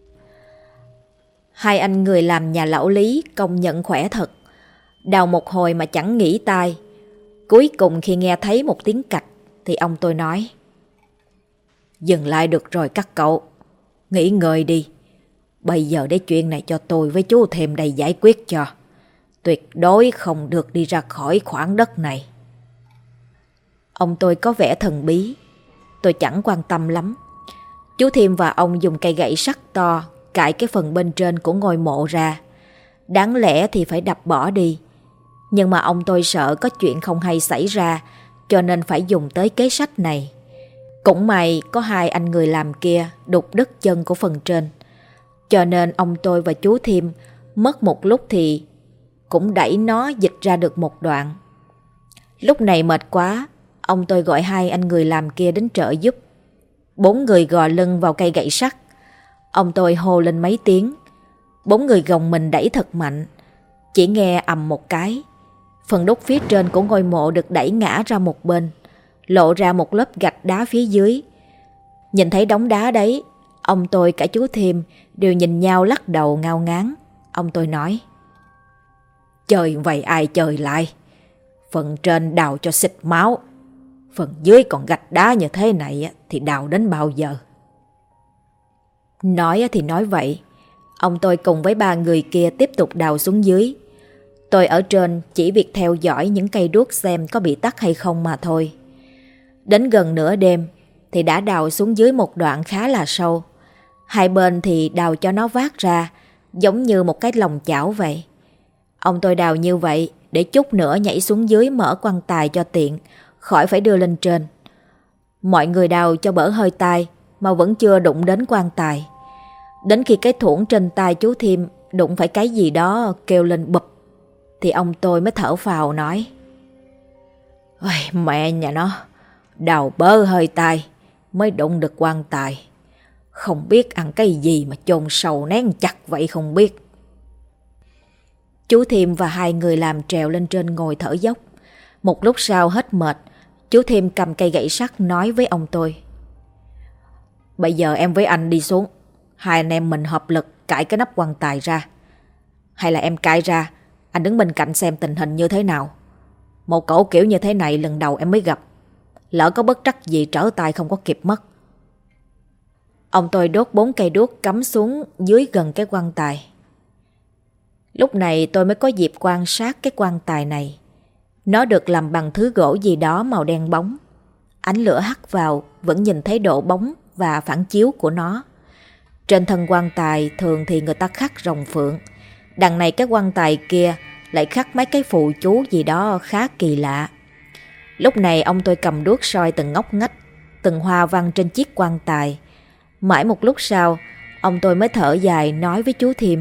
Hai anh người làm nhà lão Lý công nhận khỏe thật. Đào một hồi mà chẳng nghỉ tai. Cuối cùng khi nghe thấy một tiếng cạch thì ông tôi nói: Dừng lại được rồi các cậu. Nghỉ ngơi đi. Bây giờ để chuyện này cho tôi với chú Thiêm đây giải quyết cho. Tuyệt đối không được đi ra khỏi khoảng đất này. Ông tôi có vẻ thần bí. Tôi chẳng quan tâm lắm. Chú Thiêm và ông dùng cây gậy sắt to cạy cái phần bên trên của ngôi mộ ra. Đáng lẽ thì phải đập bỏ đi, nhưng mà ông tôi sợ có chuyện không hay xảy ra, cho nên phải dùng tới kế sách này. Cũng may có hai anh người làm kia đục đứt chân của phần trên, cho nên ông tôi và chú Thiêm mất một lúc thì cũng đẩy nó dịch ra được một đoạn. Lúc này mệt quá, ông tôi gọi hai anh người làm kia đến trợ giúp. Bốn người gò lưng vào cây gậy sắt. Ông tôi hô lên mấy tiếng. Bốn người gồng mình đẩy thật mạnh. Chỉ nghe ầm một cái, phần đúc phía trên của ngôi mộ được đẩy ngã ra một bên, lộ ra một lớp gạch đá phía dưới. Nhìn thấy đống đá đấy, ông tôi cả chú Thiêm đều nhìn nhau lắc đầu ngao ngán. Ông tôi nói: Chơi vậy ai chơi lại. Phần trên đào cho xịt máu, phần dưới còn gạch đá như thế này thì đào đến bao giờ? Nói thì nói vậy. Ông tôi cùng với ba người kia tiếp tục đào xuống dưới. Tôi ở trên chỉ việc theo dõi những cây đuốc xem có bị tắt hay không mà thôi. Đến gần nửa đêm thì đã đào xuống dưới một đoạn khá là sâu. Hai bên thì đào cho nó vát ra, giống như một cái lồng chảo vậy. Ông tôi đào như vậy để chút nữa nhảy xuống dưới mở quan tài cho tiện, khỏi phải đưa lên trên. Mọi người đào cho bỡ hơi tay mà vẫn chưa đụng đến quan tài. Đến khi cái thuẫn trên tay chú Thiêm đụng phải cái gì đó kêu lên bụp, thì ông tôi mới thở phào nói: Ôi, mẹ nhà nó, đào bớ hơi tay mới đụng được quan tài. Không biết ăn cái gì mà chôn sâu nén chặt vậy không biết. Chú Thiêm và hai người làm trèo lên trên ngồi thở dốc. Một lúc sau hết mệt, Chú Thiêm cầm cây gậy sắt nói với ông tôi: Bây giờ em với anh đi xuống, hai anh em mình hợp lực cãi cái nắp quan tài ra. Hay là em cãi ra, anh đứng bên cạnh xem tình hình như thế nào. Một cẩu kiểu như thế này lần đầu em mới gặp, lỡ có bất trắc gì trở tay không có kịp mất. Ông tôi đốt bốn cây đuốc cắm xuống dưới gần cái quan tài. Lúc này tôi mới có dịp quan sát cái quan tài này. Nó được làm bằng thứ gỗ gì đó màu đen bóng. Ánh lửa hắt vào vẫn nhìn thấy độ bóng và phản chiếu của nó. Trên thân quan tài thường thì người ta khắc rồng phượng. Đằng này cái quan tài kia lại khắc mấy cái phù chú gì đó khá kỳ lạ. Lúc này ông tôi cầm đuốc soi từng ngóc ngách, từng hoa văn trên chiếc quan tài. Mãi một lúc sau, ông tôi mới thở dài nói với chú Thiêm: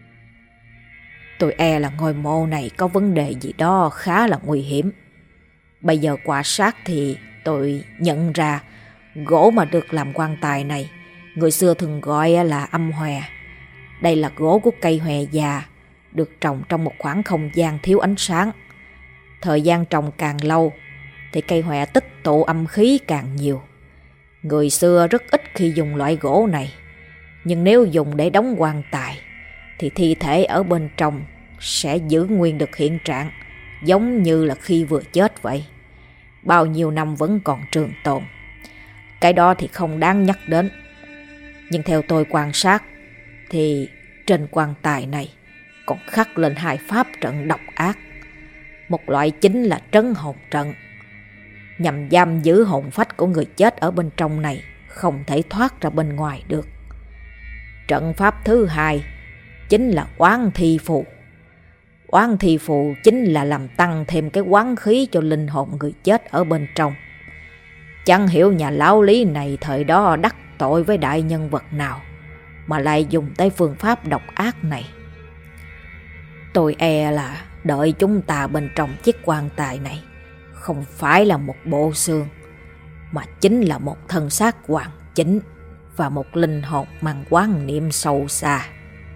Tôi e là ngôi mộ này có vấn đề gì đó khá là nguy hiểm. Bây giờ quan sát thì tôi nhận ra gỗ mà được làm quan tài này người xưa thường gọi là âm hòe. Đây là gỗ của cây hòe già, được trồng trong một khoảng không gian thiếu ánh sáng. Thời gian trồng càng lâu thì cây hòe tích tụ âm khí càng nhiều. Người xưa rất ít khi dùng loại gỗ này, nhưng nếu dùng để đóng quan tài thì thi thể ở bên trong sẽ giữ nguyên được hiện trạng, giống như là khi vừa chết vậy. Bao nhiêu năm vẫn còn trường tồn. Cái đó thì không đáng nhắc đến. Nhưng theo tôi quan sát thì trên quan tài này còn khắc lên hai pháp trận độc ác. Một loại chính là trấn hồn trận, nhằm giam giữ hồn phách của người chết ở bên trong này không thể thoát ra bên ngoài được. Trận pháp thứ hai chính là oán thi phù. Oán thi phù chính là làm tăng thêm cái oán khí cho linh hồn người chết ở bên trong. Chẳng hiểu nhà lão Lý này thời đó đắc tội với đại nhân vật nào mà lại dùng tới phương pháp độc ác này. Tôi e là đợi chúng ta bên trong chiếc quan tài này không phải là một bộ xương, mà chính là một thân xác hoàn chỉnh và một linh hồn mang oán niệm sâu xa.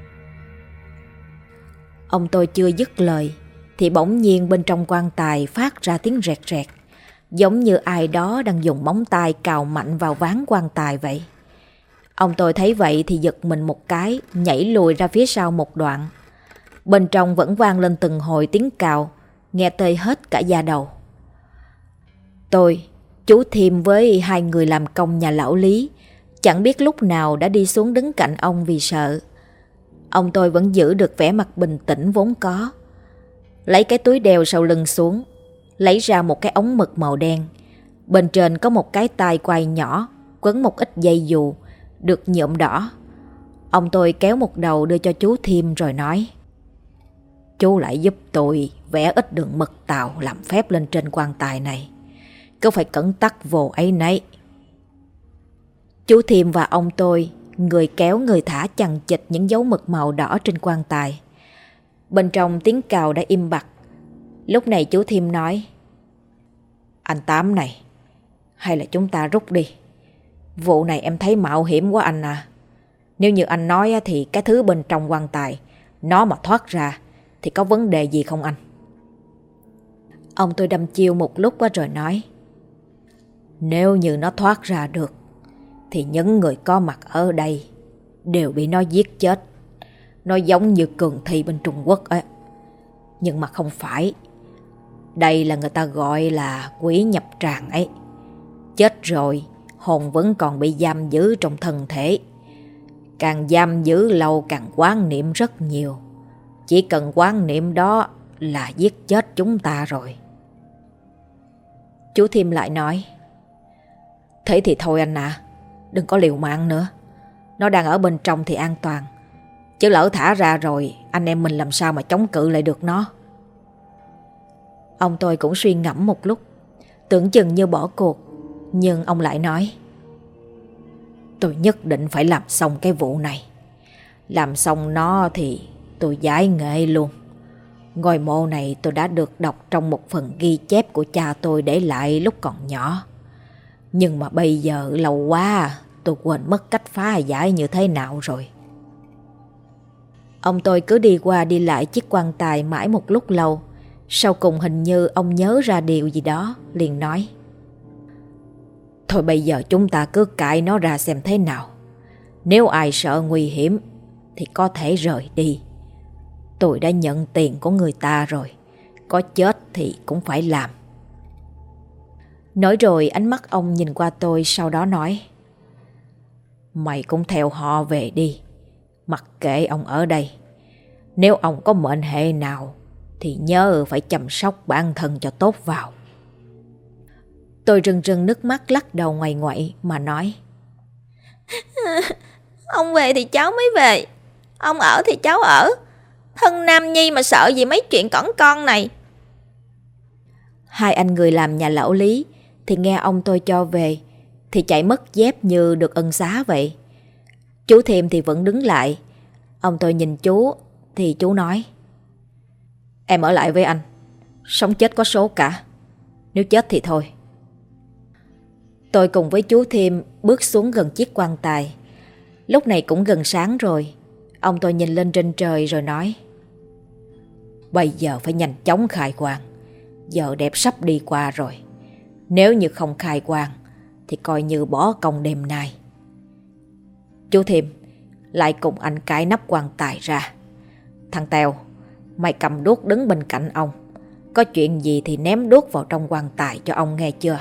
Ông tôi chưa dứt lời thì bỗng nhiên bên trong quan tài phát ra tiếng rẹt rẹt, giống như ai đó đang dùng móng tay cào mạnh vào ván quan tài vậy. Ông tôi thấy vậy thì giật mình một cái, nhảy lùi ra phía sau một đoạn. Bên trong vẫn vang lên từng hồi tiếng cào, nghe tê hết cả da đầu. Tôi, chú Thiêm với hai người làm công nhà lão Lý chẳng biết lúc nào đã đi xuống đứng cạnh ông vì sợ. Ông tôi vẫn giữ được vẻ mặt bình tĩnh vốn có. Lấy cái túi đeo sau lưng xuống, lấy ra một cái ống mực màu đen. Bên trên có một cái tai quai nhỏ, quấn một ít dây dù, được nhuộm đỏ. Ông tôi kéo một đầu đưa cho chú Thiêm rồi nói: Chú lại giúp tôi vẽ ít đường mực tàu làm phép lên trên quan tài này. Cứ phải cẩn tắc vô ấy nấy. Chú Thiêm và ông tôi, người kéo người thả chằng chịt những dấu mực màu đỏ trên quan tài. Bên trong tiếng cào đã im bặt. Lúc này chú Thiêm nói: Anh Tám này, hay là chúng ta rút đi. Vụ này em thấy mạo hiểm quá anh à. Nếu như anh nói thì cái thứ bên trong quan tài nó mà thoát ra thì có vấn đề gì không anh? Ông tôi đâm chiêu một lúc rồi nói: Nếu như nó thoát ra được thì những người có mặt ở đây đều bị nó giết chết. Nó giống như cường thi bên Trung Quốc ấy. Nhưng mà không phải. Đây là người ta gọi là quỷ nhập tràng ấy. Chết rồi hồn vẫn còn bị giam giữ trong thân thể. Càng giam giữ lâu càng quán niệm rất nhiều. Chỉ cần quán niệm đó là giết chết chúng ta rồi. Chú Thiêm lại nói: Thế thì thôi anh ạ, à, đừng có liều mạng nữa. Nó đang ở bên trong thì an toàn, chứ lỡ thả ra rồi anh em mình làm sao mà chống cự lại được nó. Ông tôi cũng suy ngẫm một lúc, tưởng chừng như bỏ cuộc. Nhưng ông lại nói: Tôi nhất định phải làm xong cái vụ này. Làm xong nó thì tôi giải nghệ luôn. Ngôi mộ này tôi đã được đọc trong một phần ghi chép của cha tôi để lại lúc còn nhỏ. Nhưng mà bây giờ lâu quá tôi quên mất cách phá giải như thế nào rồi. Ông tôi cứ đi qua đi lại chiếc quan tài mãi một lúc lâu. Sau cùng hình như ông nhớ ra điều gì đó, liền nói: Thôi bây giờ chúng ta cứ cãi nó ra xem thế nào. Nếu ai sợ nguy hiểm thì có thể rời đi. Tôi đã nhận tiền của người ta rồi, có chết thì cũng phải làm. Nói rồi ánh mắt ông nhìn qua tôi, sau đó nói: Mày cũng theo họ về đi, mặc kệ ông ở đây. Nếu ông có mệnh hệ nào thì nhớ phải chăm sóc bản thân cho tốt vào. Tôi rưng rưng nước mắt lắc đầu ngoại ngoại mà nói: Ông về thì cháu mới về, ông ở thì cháu ở. Thân nam nhi mà sợ gì mấy chuyện cỏn con này. Hai anh người làm nhà lão Lý thì nghe ông tôi cho về thì chạy mất dép như được ân xá vậy. Chú Thiêm thì vẫn đứng lại. Ông tôi nhìn chú thì chú nói: Em ở lại với anh, sống chết có số cả. Nếu chết thì thôi. Tôi cùng với chú Thiêm bước xuống gần chiếc quan tài. Lúc này cũng gần sáng rồi. Ông tôi nhìn lên trên trời rồi nói: Bây giờ phải nhanh chóng khai quang. Giờ đẹp sắp đi qua rồi. Nếu như không khai quang thì coi như bỏ công đêm nay. Chú Thiêm lại cùng anh cãi nắp quan tài ra. Thằng Tèo, mày cầm đuốc đứng bên cạnh ông. Có chuyện gì thì ném đuốc vào trong quan tài cho ông nghe chưa?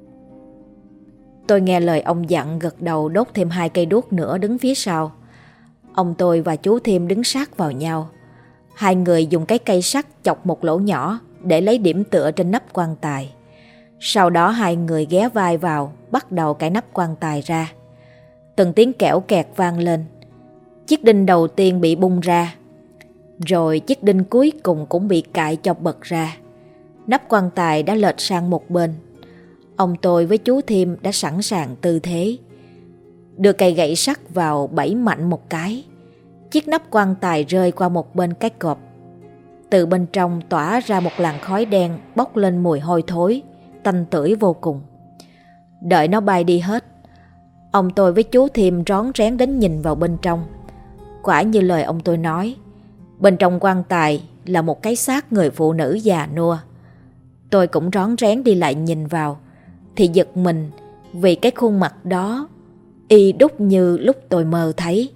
Tôi nghe lời ông dặn, gật đầu đốt thêm hai cây đuốc nữa đứng phía sau. Ông tôi và chú Thiêm đứng sát vào nhau. Hai người dùng cái cây sắt chọc một lỗ nhỏ để lấy điểm tựa trên nắp quan tài. Sau đó hai người ghé vai vào, bắt đầu cải nắp quan tài ra. Từng tiếng kẽo kẹt vang lên. Chiếc đinh đầu tiên bị bung ra, rồi chiếc đinh cuối cùng cũng bị cạy cho bật ra. Nắp quan tài đã lệch sang một bên. Ông tôi với chú Thiêm đã sẵn sàng tư thế. Đưa cây gậy sắt vào bẫy mạnh một cái. Chiếc nắp quan tài rơi qua một bên cái cộp. Từ bên trong tỏa ra một làn khói đen bốc lên mùi hôi thối, tanh tưởi vô cùng. Đợi nó bay đi hết, ông tôi với chú Thiêm rón rén đến nhìn vào bên trong. Quả như lời ông tôi nói, bên trong quan tài là một cái xác người phụ nữ già nua. Tôi cũng rón rén đi lại nhìn vào, thì giật mình vì cái khuôn mặt đó y đúc như lúc tôi mơ thấy.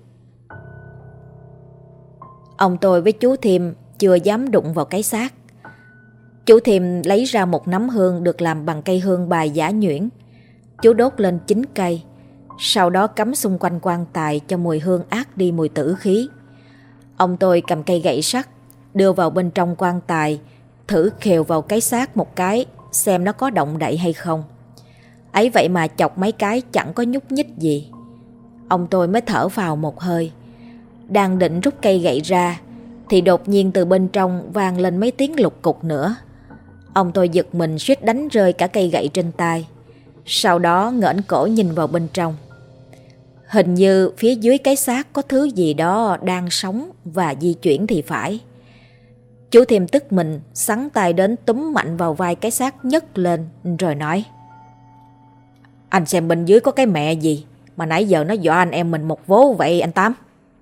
Ông tôi với chú Thiêm chưa dám đụng vào cái xác. Chú Thiêm lấy ra một nắm hương được làm bằng cây hương bài giả nhuyễn. Chú đốt lên chín cây, sau đó cắm xung quanh quan tài cho mùi hương át đi mùi tử khí. Ông tôi cầm cây gậy sắt đưa vào bên trong quan tài, thử khều vào cái xác một cái xem nó có động đậy hay không. Ấy vậy mà chọc mấy cái chẳng có nhúc nhích gì. Ông tôi mới thở phào một hơi. Đang định rút cây gậy ra thì đột nhiên từ bên trong vang lên mấy tiếng lục cục nữa. Ông tôi giật mình suýt đánh rơi cả cây gậy trên tay. Sau đó ngẩng cổ nhìn vào bên trong. Hình như phía dưới cái xác có thứ gì đó đang sống và di chuyển thì phải. Chú Thiêm tức mình sắn tay đến túm mạnh vào vai cái xác nhấc lên rồi nói: Anh xem bên dưới có cái mẹ gì mà nãy giờ nó dọa anh em mình một vố vậy anh Tám?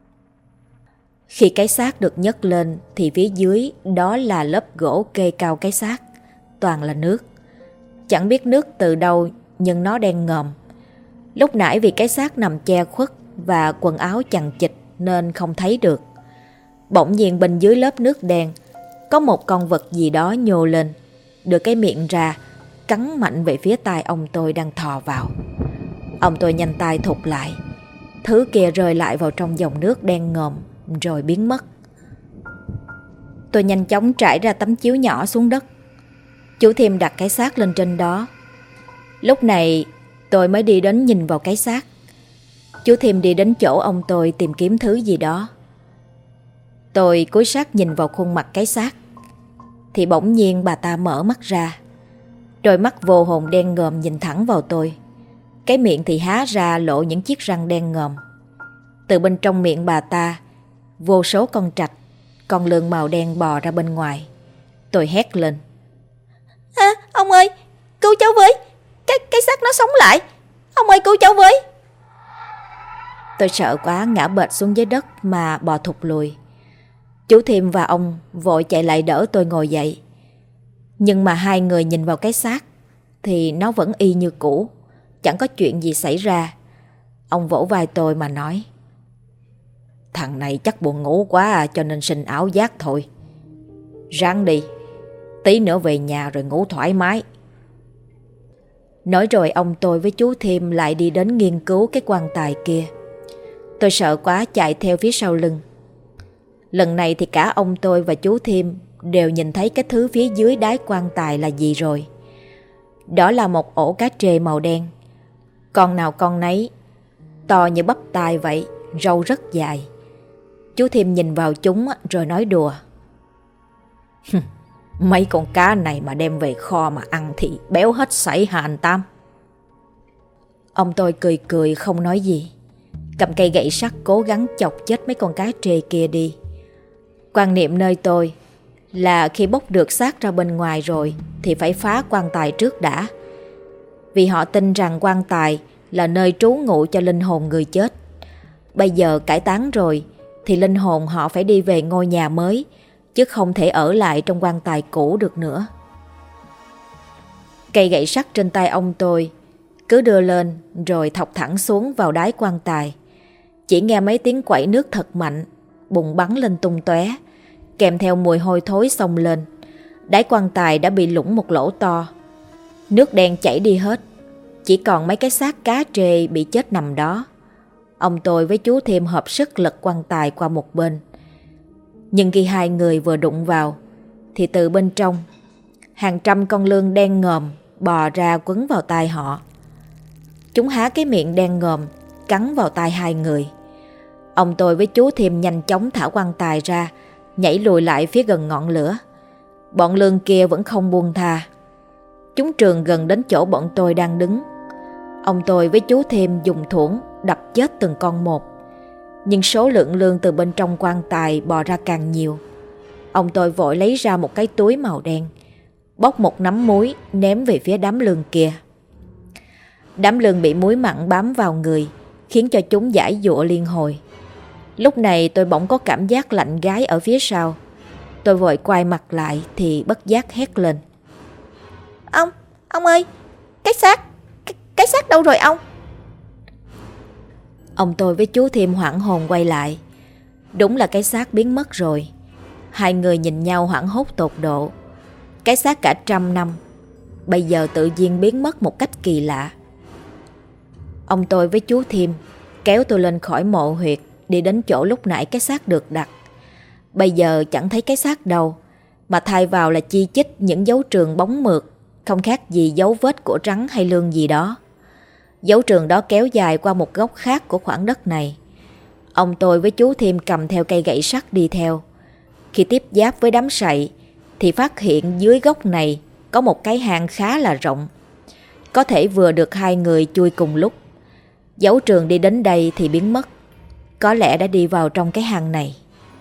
Khi cái xác được nhấc lên thì phía dưới đó là lớp gỗ kê cao cái xác, toàn là nước. Chẳng biết nước từ đâu nhưng nó đen ngòm. Lúc nãy vì cái xác nằm che khuất và quần áo chằng chịt nên không thấy được. Bỗng nhiên bên dưới lớp nước đen có một con vật gì đó nhô lên, đưa cái miệng ra, cắn mạnh về phía tai ông tôi đang thò vào. Ông tôi nhanh tay thụt lại. Thứ kia rơi lại vào trong dòng nước đen ngòm rồi biến mất. Tôi nhanh chóng trải ra tấm chiếu nhỏ xuống đất. Chú Thiêm đặt cái xác lên trên đó. Lúc này tôi mới đi đến nhìn vào cái xác. Chú Thiêm đi đến chỗ ông tôi tìm kiếm thứ gì đó. Tôi cúi sát nhìn vào khuôn mặt cái xác thì bỗng nhiên bà ta mở mắt ra. Đôi mắt vô hồn đen ngòm nhìn thẳng vào tôi. Cái miệng thì há ra lộ những chiếc răng đen ngòm. Từ bên trong miệng bà ta vô số con trạch, con lươn màu đen bò ra bên ngoài. Tôi hét lên: À, ông ơi, cứu cháu với. Cái, cái xác nó sống lại. Ông ơi cứu cháu với. Tôi sợ quá ngã bệt xuống dưới đất mà bò thụt lùi. Chú Thiêm và ông vội chạy lại đỡ tôi ngồi dậy. Nhưng mà hai người nhìn vào cái xác thì nó vẫn y như cũ, chẳng có chuyện gì xảy ra. Ông vỗ vai tôi mà nói: Thằng này chắc buồn ngủ quá cho nên sinh ảo giác thôi. Ráng đi, tí nữa về nhà rồi ngủ thoải mái. Nói rồi ông tôi với chú Thiêm lại đi đến nghiên cứu cái quan tài kia. Tôi sợ quá chạy theo phía sau lưng. Lần này thì cả ông tôi và chú Thiêm đều nhìn thấy cái thứ phía dưới đáy quan tài là gì rồi. Đó là một ổ cá trê màu đen. Con nào con nấy, to như bắp tay vậy, râu rất dài. Chú Thiêm nhìn vào chúng rồi nói đùa: Mấy con cá này mà đem về kho mà ăn thì béo hết sảy hả anh Tám? Ông tôi cười cười không nói gì, cầm cây gậy sắt cố gắng chọc chết mấy con cá trê kia đi. Quan niệm nơi tôi là khi bốc được xác ra bên ngoài rồi thì phải phá quan tài trước đã. Vì họ tin rằng quan tài là nơi trú ngụ cho linh hồn người chết. Bây giờ cải táng rồi thì linh hồn họ phải đi về ngôi nhà mới, chứ không thể ở lại trong quan tài cũ được nữa. Cây gậy sắt trên tay ông tôi cứ đưa lên rồi thọc thẳng xuống vào đáy quan tài. Chỉ nghe mấy tiếng quẩy nước thật mạnh, bùn bắn lên tung tóe, kèm theo mùi hôi thối xông lên. Đáy quan tài đã bị lủng một lỗ to. Nước đen chảy đi hết, chỉ còn mấy cái xác cá trê bị chết nằm đó. Ông tôi với chú Thiêm hợp sức lật quan tài qua một bên. Nhưng khi hai người vừa đụng vào thì từ bên trong hàng trăm con lươn đen ngòm bò ra quấn vào tai họ. Chúng há cái miệng đen ngòm cắn vào tai hai người. Ông tôi với chú Thiêm nhanh chóng thả quan tài ra, nhảy lùi lại phía gần ngọn lửa. Bọn lươn kia vẫn không buông tha. Chúng trườn gần đến chỗ bọn tôi đang đứng. Ông tôi với chú Thiêm dùng thuẫn đập chết từng con một. Nhưng số lượng lươn từ bên trong quan tài bò ra càng nhiều. Ông tôi vội lấy ra một cái túi màu đen, bóc một nắm muối ném về phía đám lươn kia. Đám lươn bị muối mặn bám vào người, khiến cho chúng giãy giụa liên hồi. Lúc này tôi bỗng có cảm giác lạnh gáy ở phía sau. Tôi vội quay mặt lại thì bất giác hét lên: Ông, ông ơi, cái xác, cái, cái xác đâu rồi ông? Ông tôi với chú Thiêm hoảng hồn quay lại. Đúng là cái xác biến mất rồi. Hai người nhìn nhau hoảng hốt tột độ. Cái xác cả trăm năm bây giờ tự nhiên biến mất một cách kỳ lạ. Ông tôi với chú Thiêm kéo tôi lên khỏi mộ huyệt, đi đến chỗ lúc nãy cái xác được đặt. Bây giờ chẳng thấy cái xác đâu, mà thay vào là chi chít những dấu trường bóng mượt, không khác gì dấu vết của rắn hay lươn gì đó. Dấu trường đó kéo dài qua một góc khác của khoảng đất này. Ông tôi với chú Thiêm cầm theo cây gậy sắt đi theo. Khi tiếp giáp với đám sậy thì phát hiện dưới gốc này có một cái hang khá là rộng, có thể vừa được hai người chui cùng lúc. Dấu trường đi đến đây thì biến mất, có lẽ đã đi vào trong cái hang này.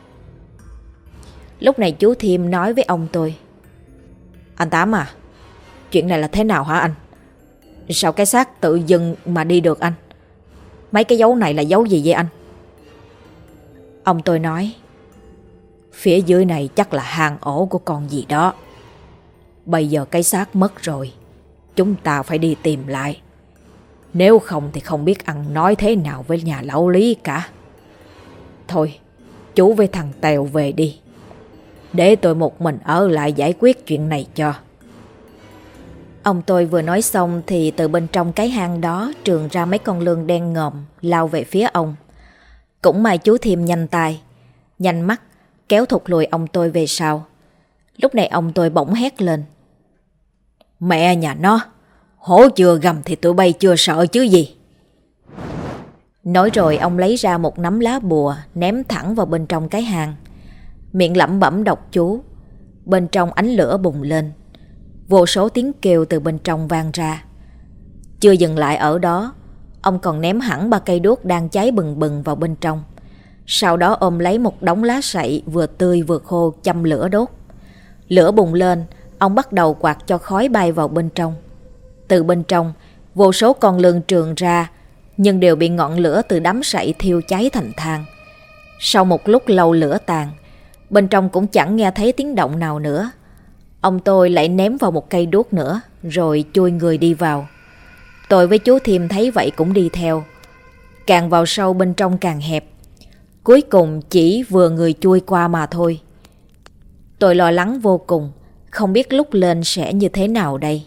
Lúc này chú Thiêm nói với ông tôi: Anh Tám à, chuyện này là thế nào hả anh? Sao cái xác tự dưng mà đi được anh? Mấy cái dấu này là dấu gì vậy anh? Ông tôi nói: Phía dưới này chắc là hang ổ của con gì đó. Bây giờ cái xác mất rồi, chúng ta phải đi tìm lại. Nếu không thì không biết ăn nói thế nào với nhà lão Lý cả. Thôi, chú với thằng Tèo về đi, để tôi một mình ở lại giải quyết chuyện này cho. Ông tôi vừa nói xong thì từ bên trong cái hang đó trườn ra mấy con lươn đen ngòm lao về phía ông. Cũng may chú Thiêm nhanh tay, nhanh mắt kéo thụt lùi ông tôi về sau. Lúc này ông tôi bỗng hét lên: Mẹ nhà nó, hổ chưa gầm thì tụi bay chưa sợ chứ gì. Nói rồi ông lấy ra một nắm lá bùa ném thẳng vào bên trong cái hang, miệng lẩm bẩm đọc chú. Bên trong ánh lửa bùng lên, vô số tiếng kêu từ bên trong vang ra. Chưa dừng lại ở đó, ông còn ném hẳn ba cây đuốc đang cháy bừng bừng vào bên trong. Sau đó ôm lấy một đống lá sậy vừa tươi vừa khô châm lửa đốt. Lửa bùng lên, ông bắt đầu quạt cho khói bay vào bên trong. Từ bên trong, vô số con lươn trườn ra, nhưng đều bị ngọn lửa từ đám sậy thiêu cháy thành than. Sau một lúc lâu lửa tàn, bên trong cũng chẳng nghe thấy tiếng động nào nữa. Ông tôi lại ném vào một cây đuốc nữa, rồi chui người đi vào. Tôi với chú Thiêm thấy vậy cũng đi theo. Càng vào sâu bên trong càng hẹp, cuối cùng chỉ vừa người chui qua mà thôi. Tôi lo lắng vô cùng, không biết lúc lên sẽ như thế nào đây.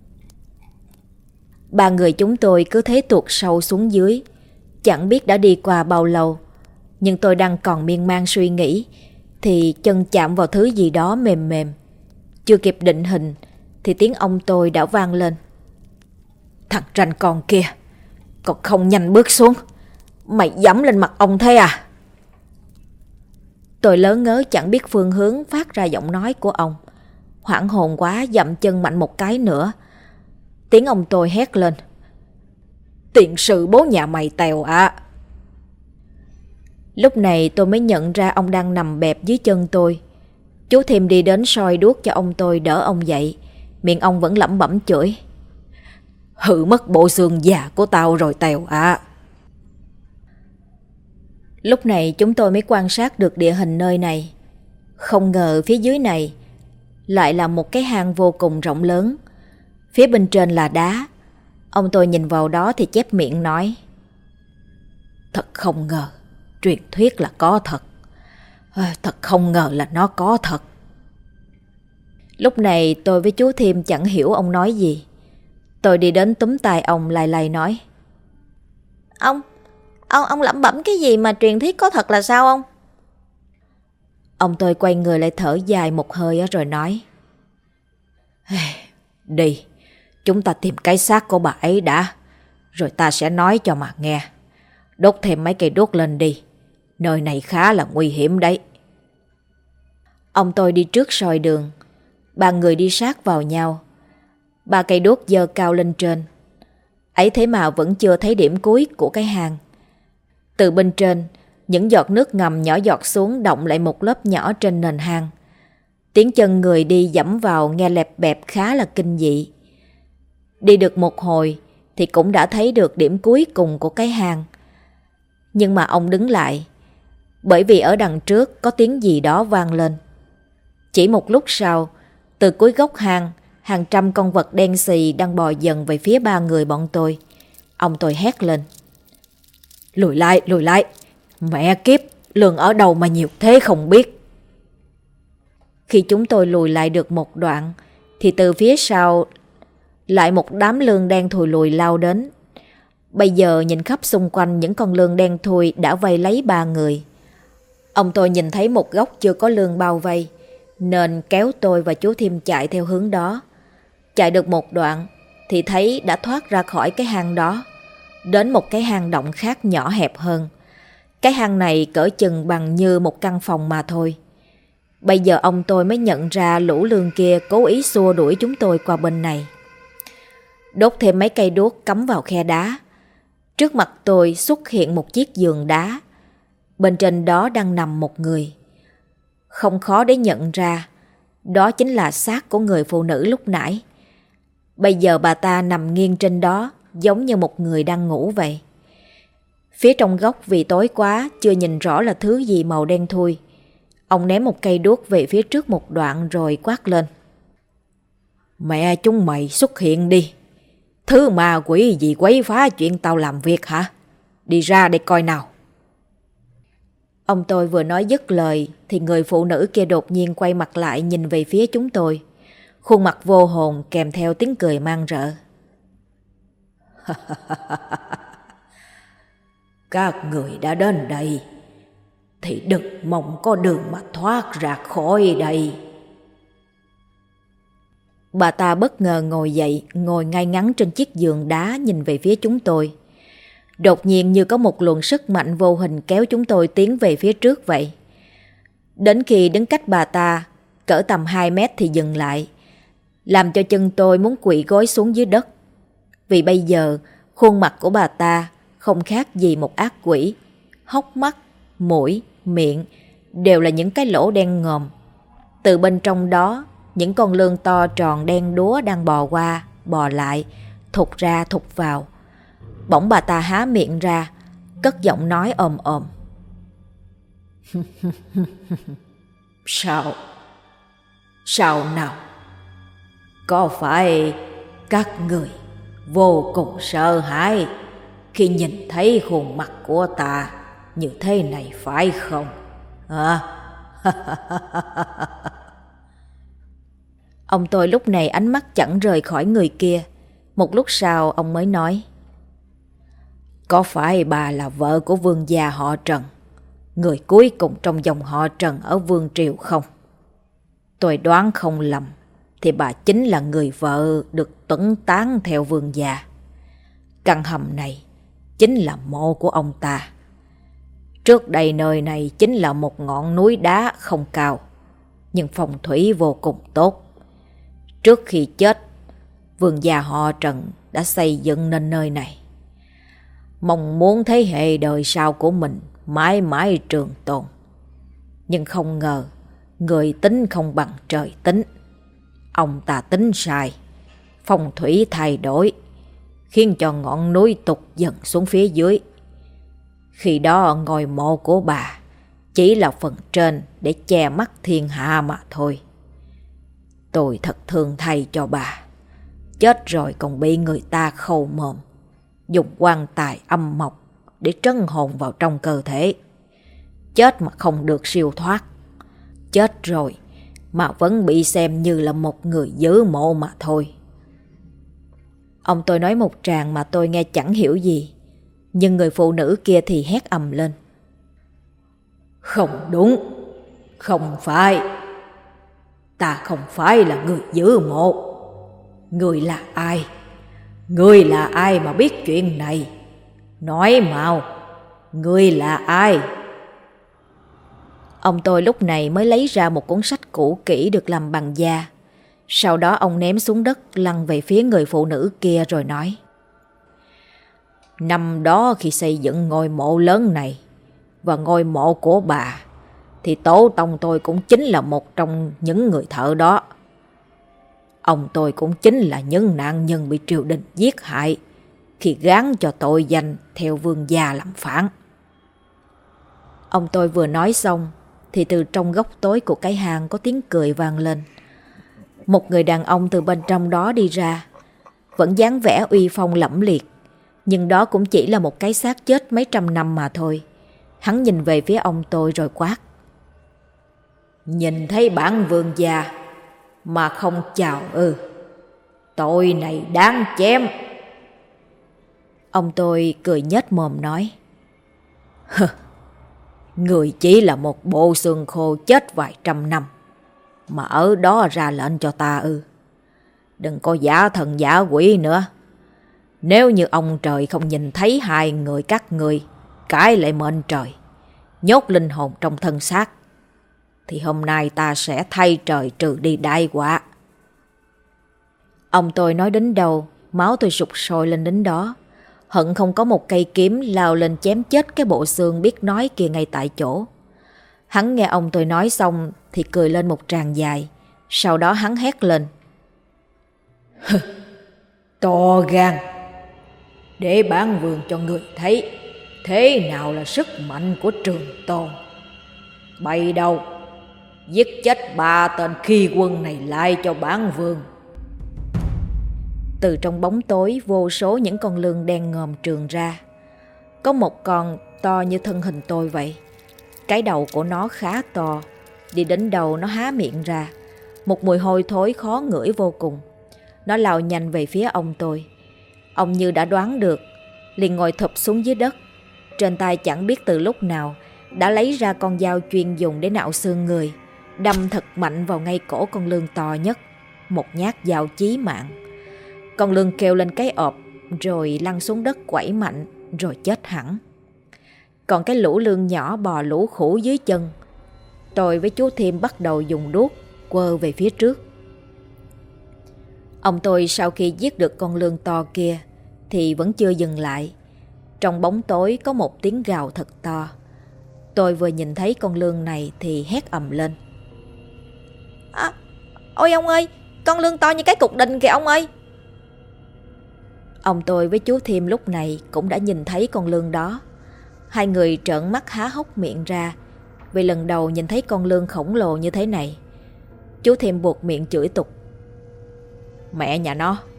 Ba người chúng tôi cứ thế tuột sâu xuống dưới. Chẳng biết đã đi qua bao lâu, nhưng tôi đang còn miên man suy nghĩ thì chân chạm vào thứ gì đó mềm mềm. Chưa kịp định hình thì tiếng ông tôi đã vang lên. Thằng ranh con kia, còn không nhanh bước xuống, mày dẫm lên mặt ông thế à? Tôi lớ ngớ chẳng biết phương hướng phát ra giọng nói của ông. Hoảng hồn quá dậm chân mạnh một cái nữa. Tiếng ông tôi hét lên. Tiện sự bố nhà mày tèo ạ. Lúc này tôi mới nhận ra ông đang nằm bẹp dưới chân tôi. Chú Thiêm đi đến soi đuốc cho ông tôi đỡ ông dậy. Miệng ông vẫn lẩm bẩm chửi. Hư mất bộ xương già của tao rồi tèo ạ. Lúc này chúng tôi mới quan sát được địa hình nơi này. Không ngờ phía dưới này lại là một cái hang vô cùng rộng lớn. Phía bên trên là đá. Ông tôi nhìn vào đó thì chép miệng nói. Thật không ngờ, truyền thuyết là có thật. Thật không ngờ là nó có thật. Lúc này tôi với chú Thiêm chẳng hiểu ông nói gì. Tôi đi đến túm tay ông lay lay nói. Ông, ông, ông lẩm bẩm cái gì mà truyền thuyết có thật là sao ông? Ông tôi quay người lại thở dài một hơi rồi nói. Đi, chúng ta tìm cái xác của bà ấy đã, rồi ta sẽ nói cho mà nghe. Đốt thêm mấy cây đuốc lên đi, nơi này khá là nguy hiểm đấy. Ông tôi đi trước soi đường, ba người đi sát vào nhau. Ba cây đuốc giơ cao lên trên. Ấy thế mà vẫn chưa thấy điểm cuối của cái hang. Từ bên trên, những giọt nước ngầm nhỏ giọt xuống động lại một lớp nhỏ trên nền hang. Tiếng chân người đi dẫm vào nghe lẹp bẹp khá là kinh dị. Đi được một hồi thì cũng đã thấy được điểm cuối cùng của cái hang. Nhưng mà ông đứng lại, bởi vì ở đằng trước có tiếng gì đó vang lên. Chỉ một lúc sau, từ cuối góc hang, hàng trăm con vật đen xì đang bò dần về phía ba người bọn tôi. Ông tôi hét lên. Lùi lại, lùi lại. Mẹ kiếp, lường ở đâu mà nhiều thế không biết. Khi chúng tôi lùi lại được một đoạn, thì từ phía sau lại một đám lươn đen thùi lùi lao đến. Bây giờ nhìn khắp xung quanh những con lươn đen thui đã vây lấy ba người. Ông tôi nhìn thấy một góc chưa có lươn bao vây, nên kéo tôi và chú Thiêm chạy theo hướng đó. Chạy được một đoạn thì thấy đã thoát ra khỏi cái hang đó, đến một cái hang động khác nhỏ hẹp hơn. Cái hang này cỡ chừng bằng như một căn phòng mà thôi. Bây giờ ông tôi mới nhận ra lũ lươn kia cố ý xua đuổi chúng tôi qua bên này. Đốt thêm mấy cây đuốc cắm vào khe đá. Trước mặt tôi xuất hiện một chiếc giường đá. Bên trên đó đang nằm một người. Không khó để nhận ra, đó chính là xác của người phụ nữ lúc nãy. Bây giờ bà ta nằm nghiêng trên đó, giống như một người đang ngủ vậy. Phía trong góc vì tối quá, chưa nhìn rõ là thứ gì màu đen thui. Ông ném một cây đuốc về phía trước một đoạn rồi quát lên. Mẹ chúng mày xuất hiện đi. Thứ ma quỷ gì quấy phá chuyện tao làm việc hả? Đi ra để coi nào. Ông tôi vừa nói dứt lời thì người phụ nữ kia đột nhiên quay mặt lại nhìn về phía chúng tôi. Khuôn mặt vô hồn kèm theo tiếng cười man rợ. Các người đã đến đây thì đừng mong có đường mà thoát ra khỏi đây. Bà ta bất ngờ ngồi dậy, ngồi ngay ngắn trên chiếc giường đá nhìn về phía chúng tôi. Đột nhiên như có một luồng sức mạnh vô hình kéo chúng tôi tiến về phía trước vậy. Đến khi đứng cách bà ta cỡ tầm hai mét thì dừng lại, làm cho chân tôi muốn quỵ gối xuống dưới đất. Vì bây giờ khuôn mặt của bà ta không khác gì một ác quỷ. Hốc mắt, mũi, miệng đều là những cái lỗ đen ngòm. Từ bên trong đó, những con lươn to tròn đen đúa đang bò qua, bò lại, thụt ra thụt vào. Bỗng bà ta há miệng ra, cất giọng nói ồm ồm. Sao? Sao nào? Có phải các người vô cùng sợ hãi khi nhìn thấy khuôn mặt của ta như thế này phải không? Hả? Ông tôi lúc này ánh mắt chẳng rời khỏi người kia. Một lúc sau ông mới nói: Có phải bà là vợ của vương gia họ Trần, người cuối cùng trong dòng họ Trần ở vương triều không? Tôi đoán không lầm thì bà chính là người vợ được tuấn táng theo vương gia. Căn hầm này chính là mộ của ông ta. Trước đây nơi này chính là một ngọn núi đá không cao, nhưng phong thủy vô cùng tốt. Trước khi chết, vương gia họ Trần đã xây dựng nên nơi này, mong muốn thế hệ đời sau của mình mãi mãi trường tồn. Nhưng không ngờ người tính không bằng trời tính. Ông ta tính sai, phong thủy thay đổi, khiến cho ngọn núi tụt dần xuống phía dưới. Khi đó ngôi mộ của bà chỉ là phần trên để che mắt thiên hạ mà thôi. Tôi thật thương thay cho bà. Chết rồi còn bị người ta khâu mồm, dùng quan tài âm mộc để trấn hồn vào trong cơ thể. Chết mà không được siêu thoát. Chết rồi mà vẫn bị xem như là một người giữ mộ mà thôi. Ông tôi nói một tràng mà tôi nghe chẳng hiểu gì, nhưng người phụ nữ kia thì hét ầm lên: Không đúng, không phải. Ta không phải là người giữ mộ. Người là ai? Người là ai mà biết chuyện này? Nói mau, người là ai? Ông tôi lúc này mới lấy ra một cuốn sách cũ kỹ được làm bằng da. Sau đó ông ném xuống đất lăn về phía người phụ nữ kia rồi nói: Năm đó khi xây dựng ngôi mộ lớn này và ngôi mộ của bà, thì tổ tông tôi cũng chính là một trong những người thợ đó. Ông tôi cũng chính là những nạn nhân bị triều đình giết hại khi gán cho tội danh theo vương gia làm phản. Ông tôi vừa nói xong thì từ trong góc tối của cái hang có tiếng cười vang lên. Một người đàn ông từ bên trong đó đi ra, vẫn dáng vẻ uy phong lẫm liệt, nhưng đó cũng chỉ là một cái xác chết mấy trăm năm mà thôi. Hắn nhìn về phía ông tôi rồi quát: Nhìn thấy bản vương gia mà không chào ư? Tội này đáng chém. Ông tôi cười nhếch mồm nói: Người chỉ là một bộ xương khô chết vài trăm năm mà ở đó ra lệnh cho ta ư? Đừng có giả thần giả quỷ nữa. Nếu như ông trời không nhìn thấy hai người các người cãi lại mệnh trời, nhốt linh hồn trong thân xác, thì hôm nay ta sẽ thay trời trừ đi đại họa. Ông tôi nói đến đâu, máu tôi sục sôi lên đến đó. Hận không có một cây kiếm lao lên chém chết cái bộ xương biết nói kia ngay tại chỗ. Hắn nghe ông tôi nói xong thì cười lên một tràng dài. Sau đó hắn hét lên: To gan! Để bản vương cho người thấy thế nào là sức mạnh của Trường Tôn. Bày đầu, giết chết ba tên khi quân này lại cho bản vương. Từ trong bóng tối vô số những con lươn đen ngòm trườn ra. Có một con to như thân hình tôi vậy. Cái đầu của nó khá to, đi đến đầu nó há miệng ra. Một mùi hôi thối khó ngửi vô cùng. Nó lao nhanh về phía ông tôi. Ông như đã đoán được, liền ngồi thụp xuống dưới đất. Trên tay chẳng biết từ lúc nào đã lấy ra con dao chuyên dùng để nạo xương người, đâm thật mạnh vào ngay cổ con lươn to nhất. Một nhát dao chí mạng. Con lươn kêu lên cái ọp, rồi lăn xuống đất quẩy mạnh, rồi chết hẳn. Còn cái lũ lươn nhỏ bò lũ khủ dưới chân, tôi với chú Thiêm bắt đầu dùng đuốc quơ về phía trước. Ông tôi sau khi giết được con lươn to kia thì vẫn chưa dừng lại. Trong bóng tối có một tiếng gào thật to. Tôi vừa nhìn thấy con lươn này thì hét ầm lên: À, ôi ông ơi, con lươn to như cái cục đình kìa ông ơi. Ông tôi với chú Thiêm lúc này cũng đã nhìn thấy con lươn đó. Hai người trợn mắt há hốc miệng ra vì lần đầu nhìn thấy con lươn khổng lồ như thế này. Chú Thiêm buột miệng chửi tục: Mẹ nhà nó,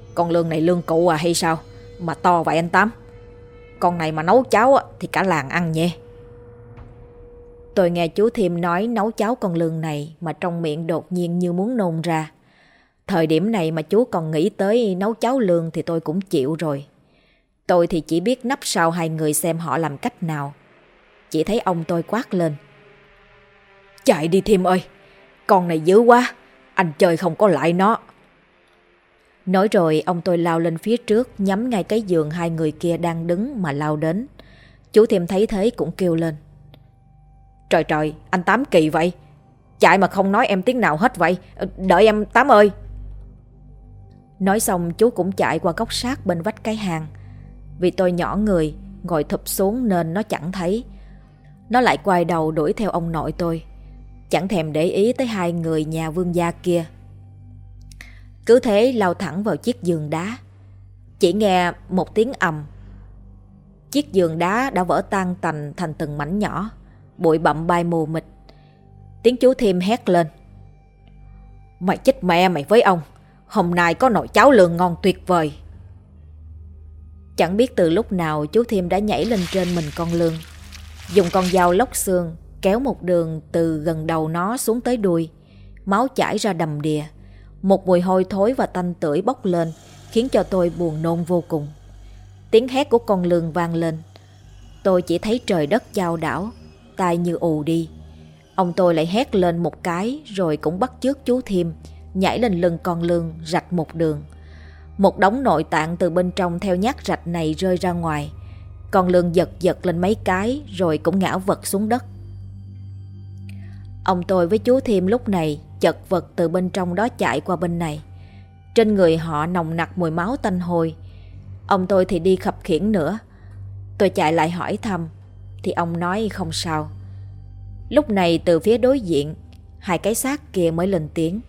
Con lương này lương cụ à hay sao mà to vậy anh Tám? Con này mà nấu cháo thì cả làng ăn nhé. Tôi nghe chú Thiêm nói nấu cháo con lương này mà trong miệng đột nhiên như muốn nôn ra. Thời điểm này mà chú còn nghĩ tới nấu cháo lương thì tôi cũng chịu rồi. Tôi thì chỉ biết nấp sau hai người xem họ làm cách nào. Chỉ thấy ông tôi quát lên: Chạy đi Thiêm ơi, con này dữ quá, anh chơi không có lại nó. Nói rồi ông tôi lao lên phía trước, nhắm ngay cái giường hai người kia đang đứng mà lao đến. Chú Thiêm thấy thế cũng kêu lên: Trời trời, anh Tám kỳ vậy, chạy mà không nói em tiếng nào hết vậy, đợi em Tám ơi. Nói xong chú cũng chạy qua góc sát bên vách cái hang. Vì tôi nhỏ người, ngồi thụp xuống nên nó chẳng thấy. Nó lại quay đầu đuổi theo ông nội tôi, chẳng thèm để ý tới hai người nhà Vương gia kia. Cứ thế lao thẳng vào chiếc giường đá. Chỉ nghe một tiếng ầm, chiếc giường đá đã vỡ tan tành thành từng mảnh nhỏ, bụi bặm bay mù mịt. Tiếng chú Thiêm hét lên: Mày chết mẹ mày với ông, hôm nay có nồi cháo lương ngon tuyệt vời. Chẳng biết từ lúc nào chú Thiêm đã nhảy lên trên mình con lương, dùng con dao lóc xương kéo một đường từ gần đầu nó xuống tới đuôi. Máu chảy ra đầm đìa, một mùi hôi thối và tanh tưởi bốc lên khiến cho tôi buồn nôn vô cùng. Tiếng hét của con lương vang lên. Tôi chỉ thấy trời đất chao đảo, tai như ù đi. Ông tôi lại hét lên một cái rồi cũng bắt chước chú Thiêm nhảy lên lưng con lương rạch một đường. Một đống nội tạng từ bên trong theo nhát rạch này rơi ra ngoài. Con lương giật giật lên mấy cái rồi cũng ngã vật xuống đất. Ông tôi với chú Thiêm lúc này chật vật từ bên trong đó chạy qua bên này. Trên người họ nồng nặc mùi máu tanh hôi. Ông tôi thì đi khập khiễng nữa. Tôi chạy lại hỏi thăm thì ông nói không sao. Lúc này từ phía đối diện, hai cái xác kia mới lên tiếng: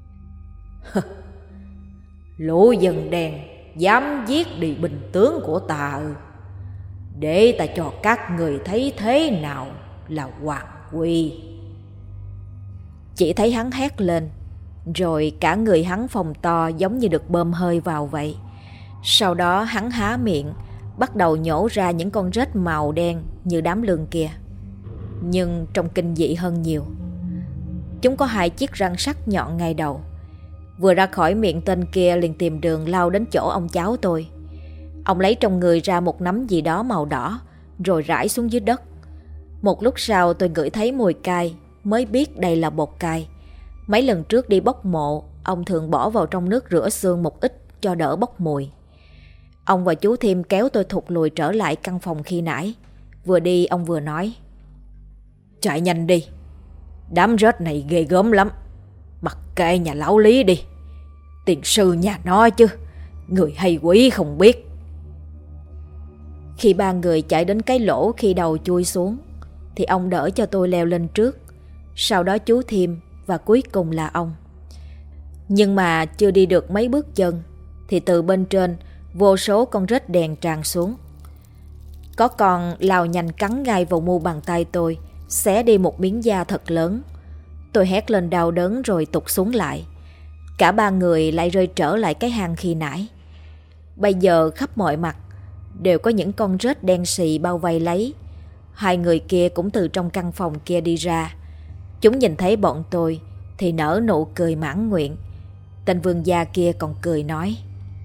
Lũ dân đen dám giết đi binh tướng của ta ư? Để ta cho các người thấy thế nào là hoàng quy. Chỉ thấy hắn hét lên, rồi cả người hắn phồng to giống như được bơm hơi vào vậy. Sau đó hắn há miệng, bắt đầu nhổ ra những con rết màu đen như đám lương kia, nhưng trông kinh dị hơn nhiều. Chúng có hai chiếc răng sắc nhọn ngay đầu. Vừa ra khỏi miệng tên kia liền tìm đường lao đến chỗ ông cháu tôi. Ông lấy trong người ra một nắm gì đó màu đỏ rồi rải xuống dưới đất. Một lúc sau tôi ngửi thấy mùi cay, mới biết đây là bột cay. Mấy lần trước đi bốc mộ, ông thường bỏ vào trong nước rửa xương một ít cho đỡ bốc mùi. Ông và chú Thiêm kéo tôi thụt lùi trở lại căn phòng khi nãy. Vừa đi ông vừa nói: Chạy nhanh đi, đám rết này ghê gớm lắm. Mặc kệ nhà lão Lý đi, tiền sư nhà nó chứ, người hay quỷ không biết. Khi ba người chạy đến cái lỗ khi đầu chui xuống thì ông đỡ cho tôi leo lên trước, sau đó chú Thiêm và cuối cùng là ông. Nhưng mà chưa đi được mấy bước chân thì từ bên trên vô số con rết đèn tràn xuống. Có con lao nhanh cắn ngay vào mu bàn tay tôi, xé đi một miếng da thật lớn. Tôi hét lên đau đớn rồi tụt xuống lại. Cả ba người lại rơi trở lại cái hang khi nãy. Bây giờ khắp mọi mặt đều có những con rết đen xì bao vây lấy. Hai người kia cũng từ trong căn phòng kia đi ra. Chúng nhìn thấy bọn tôi thì nở nụ cười mãn nguyện. Tên vương gia kia còn cười nói: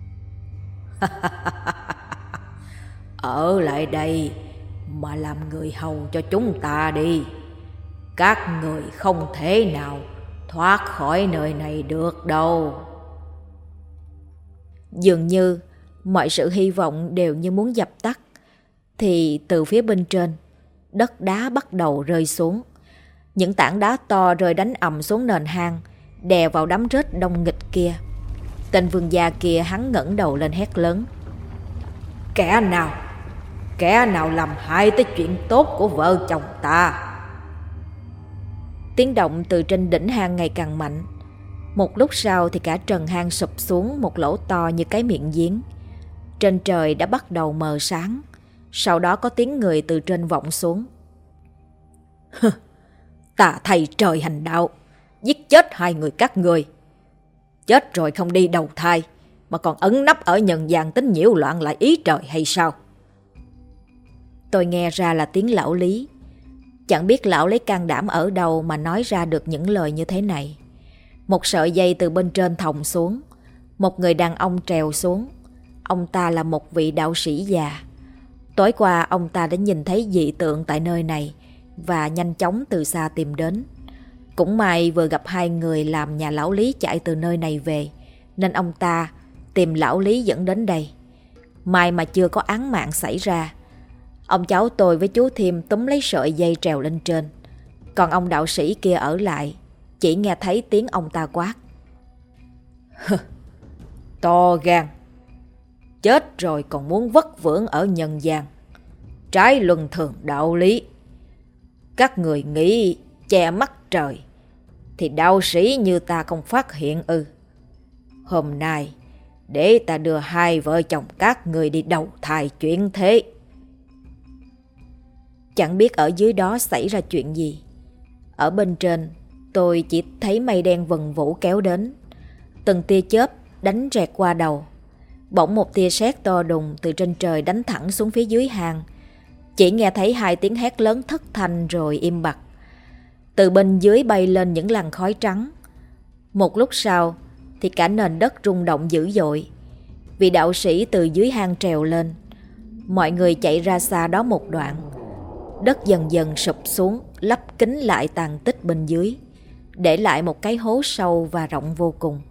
Ở lại đây mà làm người hầu cho chúng ta đi. Các người không thể nào thoát khỏi nơi này được đâu. Dường như mọi sự hy vọng đều như muốn dập tắt thì từ phía bên trên, đất đá bắt đầu rơi xuống. Những tảng đá to rơi đánh ầm xuống nền hang, đè vào đám rết đông nghịch kia. Tên vương gia kia hắn ngẩng đầu lên hét lớn: Kẻ nào Kẻ nào làm hại tới chuyện tốt của vợ chồng ta? Tiếng động từ trên đỉnh hang ngày càng mạnh. Một lúc sau thì cả trần hang sụp xuống một lỗ to như cái miệng giếng. Trên trời đã bắt đầu mờ sáng. Sau đó có tiếng người từ trên vọng xuống: Ta thầy trời hành đạo, giết chết hai người các người. Chết rồi không đi đầu thai mà còn ẩn nấp ở nhân gian tính nhiễu loạn lại ý trời hay sao? Tôi nghe ra là tiếng lão Lý. Chẳng biết lão lấy can đảm ở đâu mà nói ra được những lời như thế này. Một sợi dây từ bên trên thòng xuống. Một người đàn ông trèo xuống. Ông ta là một vị đạo sĩ già. Tối qua ông ta đã nhìn thấy dị tượng tại nơi này và nhanh chóng từ xa tìm đến. Cũng may vừa gặp hai người làm nhà lão Lý chạy từ nơi này về, nên ông ta tìm lão Lý dẫn đến đây. May mà chưa có án mạng xảy ra. Ông cháu tôi với chú Thiêm túm lấy sợi dây trèo lên trên. Còn ông đạo sĩ kia ở lại, chỉ nghe thấy tiếng ông ta quát: To gan, chết rồi còn muốn vất vưởng ở nhân gian, trái luân thường đạo lý. Các người nghĩ che mắt trời thì đạo sĩ như ta không phát hiện ư? Hôm nay để ta đưa hai vợ chồng các người đi đầu thai chuyển thế. Chẳng biết ở dưới đó xảy ra chuyện gì. Ở bên trên tôi chỉ thấy mây đen vần vũ kéo đến. Từng tia chớp đánh rẹt qua đầu. Bỗng một tia sét to đùng từ trên trời đánh thẳng xuống phía dưới hang. Chỉ nghe thấy hai tiếng hét lớn thất thanh rồi im bặt. Từ bên dưới bay lên những làn khói trắng. Một lúc sau thì cả nền đất rung động dữ dội. Vị đạo sĩ từ dưới hang trèo lên. Mọi người chạy ra xa đó một đoạn. Đất dần dần sụp xuống, lấp kín lại tàn tích bên dưới, để lại một cái hố sâu và rộng vô cùng.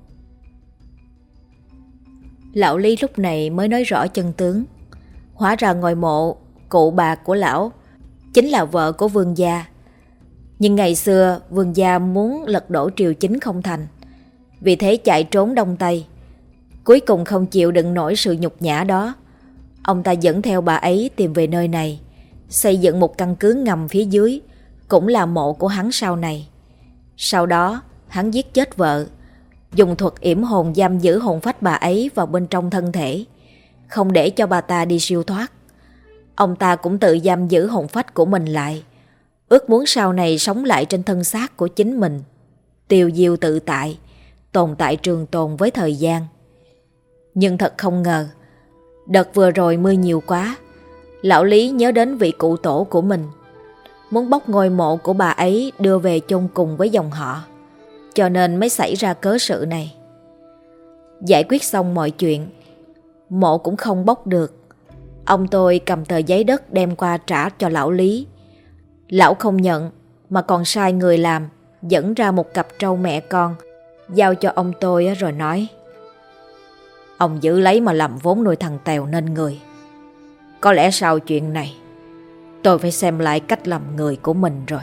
Lão Lý lúc này mới nói rõ chân tướng. Hóa ra ngôi mộ cụ bà của lão chính là vợ của vương gia. Nhưng ngày xưa vương gia muốn lật đổ triều chính không thành, vì thế chạy trốn Đông Tây. Cuối cùng không chịu đựng nổi sự nhục nhã đó, ông ta dẫn theo bà ấy tìm về nơi này, xây dựng một căn cứ ngầm phía dưới, cũng là mộ của hắn sau này. Sau đó hắn giết chết vợ, dùng thuật yểm hồn giam giữ hồn phách bà ấy vào bên trong thân thể, không để cho bà ta đi siêu thoát. Ông ta cũng tự giam giữ hồn phách của mình lại, ước muốn sau này sống lại trên thân xác của chính mình, tiêu diêu tự tại, tồn tại trường tồn với thời gian. Nhưng thật không ngờ, đợt vừa rồi mưa nhiều quá, lão Lý nhớ đến vị cụ tổ của mình, muốn bóc ngôi mộ của bà ấy đưa về chôn cùng với dòng họ, cho nên mới xảy ra cớ sự này. Giải quyết xong mọi chuyện, mộ cũng không bóc được. Ông tôi cầm tờ giấy đất đem qua trả cho lão Lý. Lão không nhận, mà còn sai người làm dẫn ra một cặp trâu mẹ con, giao cho ông tôi rồi nói: ông giữ lấy mà làm vốn nuôi thằng Tèo nên người. Có lẽ sau chuyện này tôi phải xem lại cách làm người của mình rồi.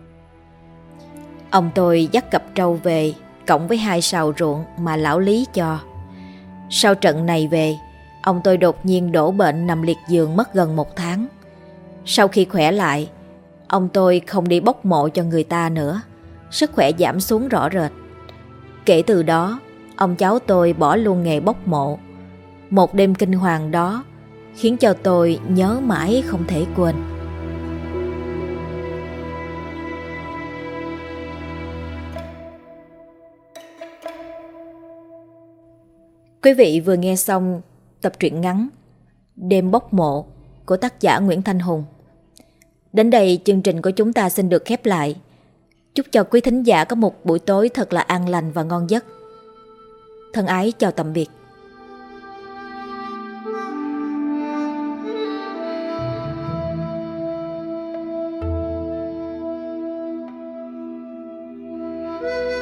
Ông tôi dắt cặp trâu về, cộng với hai sào ruộng mà lão Lý cho. Sau trận này về, ông tôi đột nhiên đổ bệnh nằm liệt giường mất gần một tháng. Sau khi khỏe lại, ông tôi không đi bốc mộ cho người ta nữa, sức khỏe giảm xuống rõ rệt. Kể từ đó, ông cháu tôi bỏ luôn nghề bốc mộ. Một đêm kinh hoàng đó khiến cho tôi nhớ mãi không thể quên. Quý vị vừa nghe xong tập truyện ngắn Đêm bốc mộ của tác giả Nguyễn Thanh Hùng. Đến đây chương trình của chúng ta xin được khép lại. Chúc cho quý thính giả có một buổi tối thật là an lành và ngon giấc. Thân ái chào tạm biệt. Thank you.